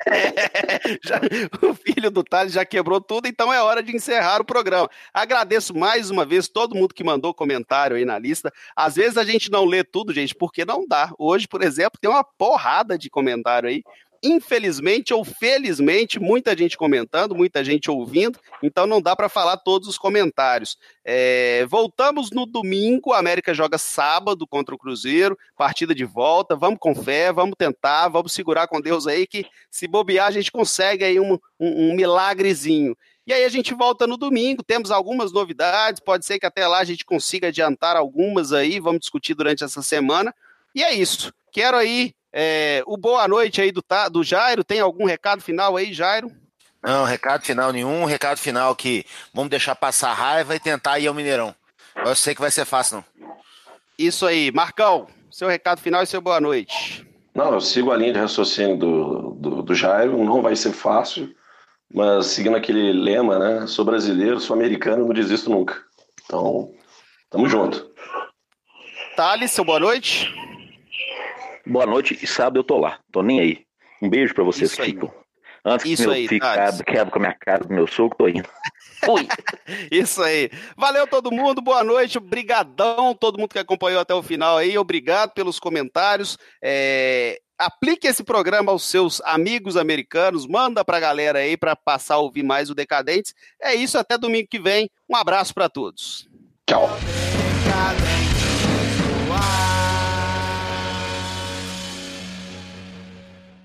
O filho do Thales já quebrou tudo, então é hora de encerrar o programa. Agradeço mais uma vez todo mundo que mandou comentário aí na lista. Às vezes a gente não lê tudo, gente, porque não dá. Hoje, por exemplo, tem uma porrada de comentário aí. Infelizmente ou felizmente, muita gente comentando, muita gente ouvindo, então não dá para falar todos os comentários. Voltamos no domingo, a América joga sábado contra o Cruzeiro, partida de volta, vamos com fé, vamos tentar, vamos segurar com Deus aí, que se bobear a gente consegue aí um milagrezinho. E aí a gente volta no domingo, temos algumas novidades, pode ser que até lá a gente consiga adiantar algumas aí, vamos discutir durante essa semana. E é isso. Quero aí o boa noite aí do Jairo. Tem algum recado final aí, Jairo? Não, recado final nenhum. Recado final que vamos deixar passar a raiva e tentar ir ao Mineirão. Eu sei que vai ser fácil, não. Isso aí. Marcão, seu recado final e seu boa noite. Não, eu sigo a linha de raciocínio do Jairo. Não vai ser fácil, mas seguindo aquele lema, né? Sou brasileiro, sou americano, não desisto nunca. Então, tamo junto. Thales, seu boa noite. Boa noite, e sábado eu tô lá, tô nem aí. Um beijo pra vocês que ficam. Antes que meu filho quebra com a minha cara do meu sogro, tô indo. Fui. Isso aí. Valeu todo mundo, boa noite, brigadão, todo mundo que acompanhou até o final aí, obrigado pelos comentários. Aplique esse programa aos seus amigos americanos, manda pra galera aí pra passar a ouvir mais o Decadentes. É isso, até domingo que vem. Um abraço pra todos. Tchau.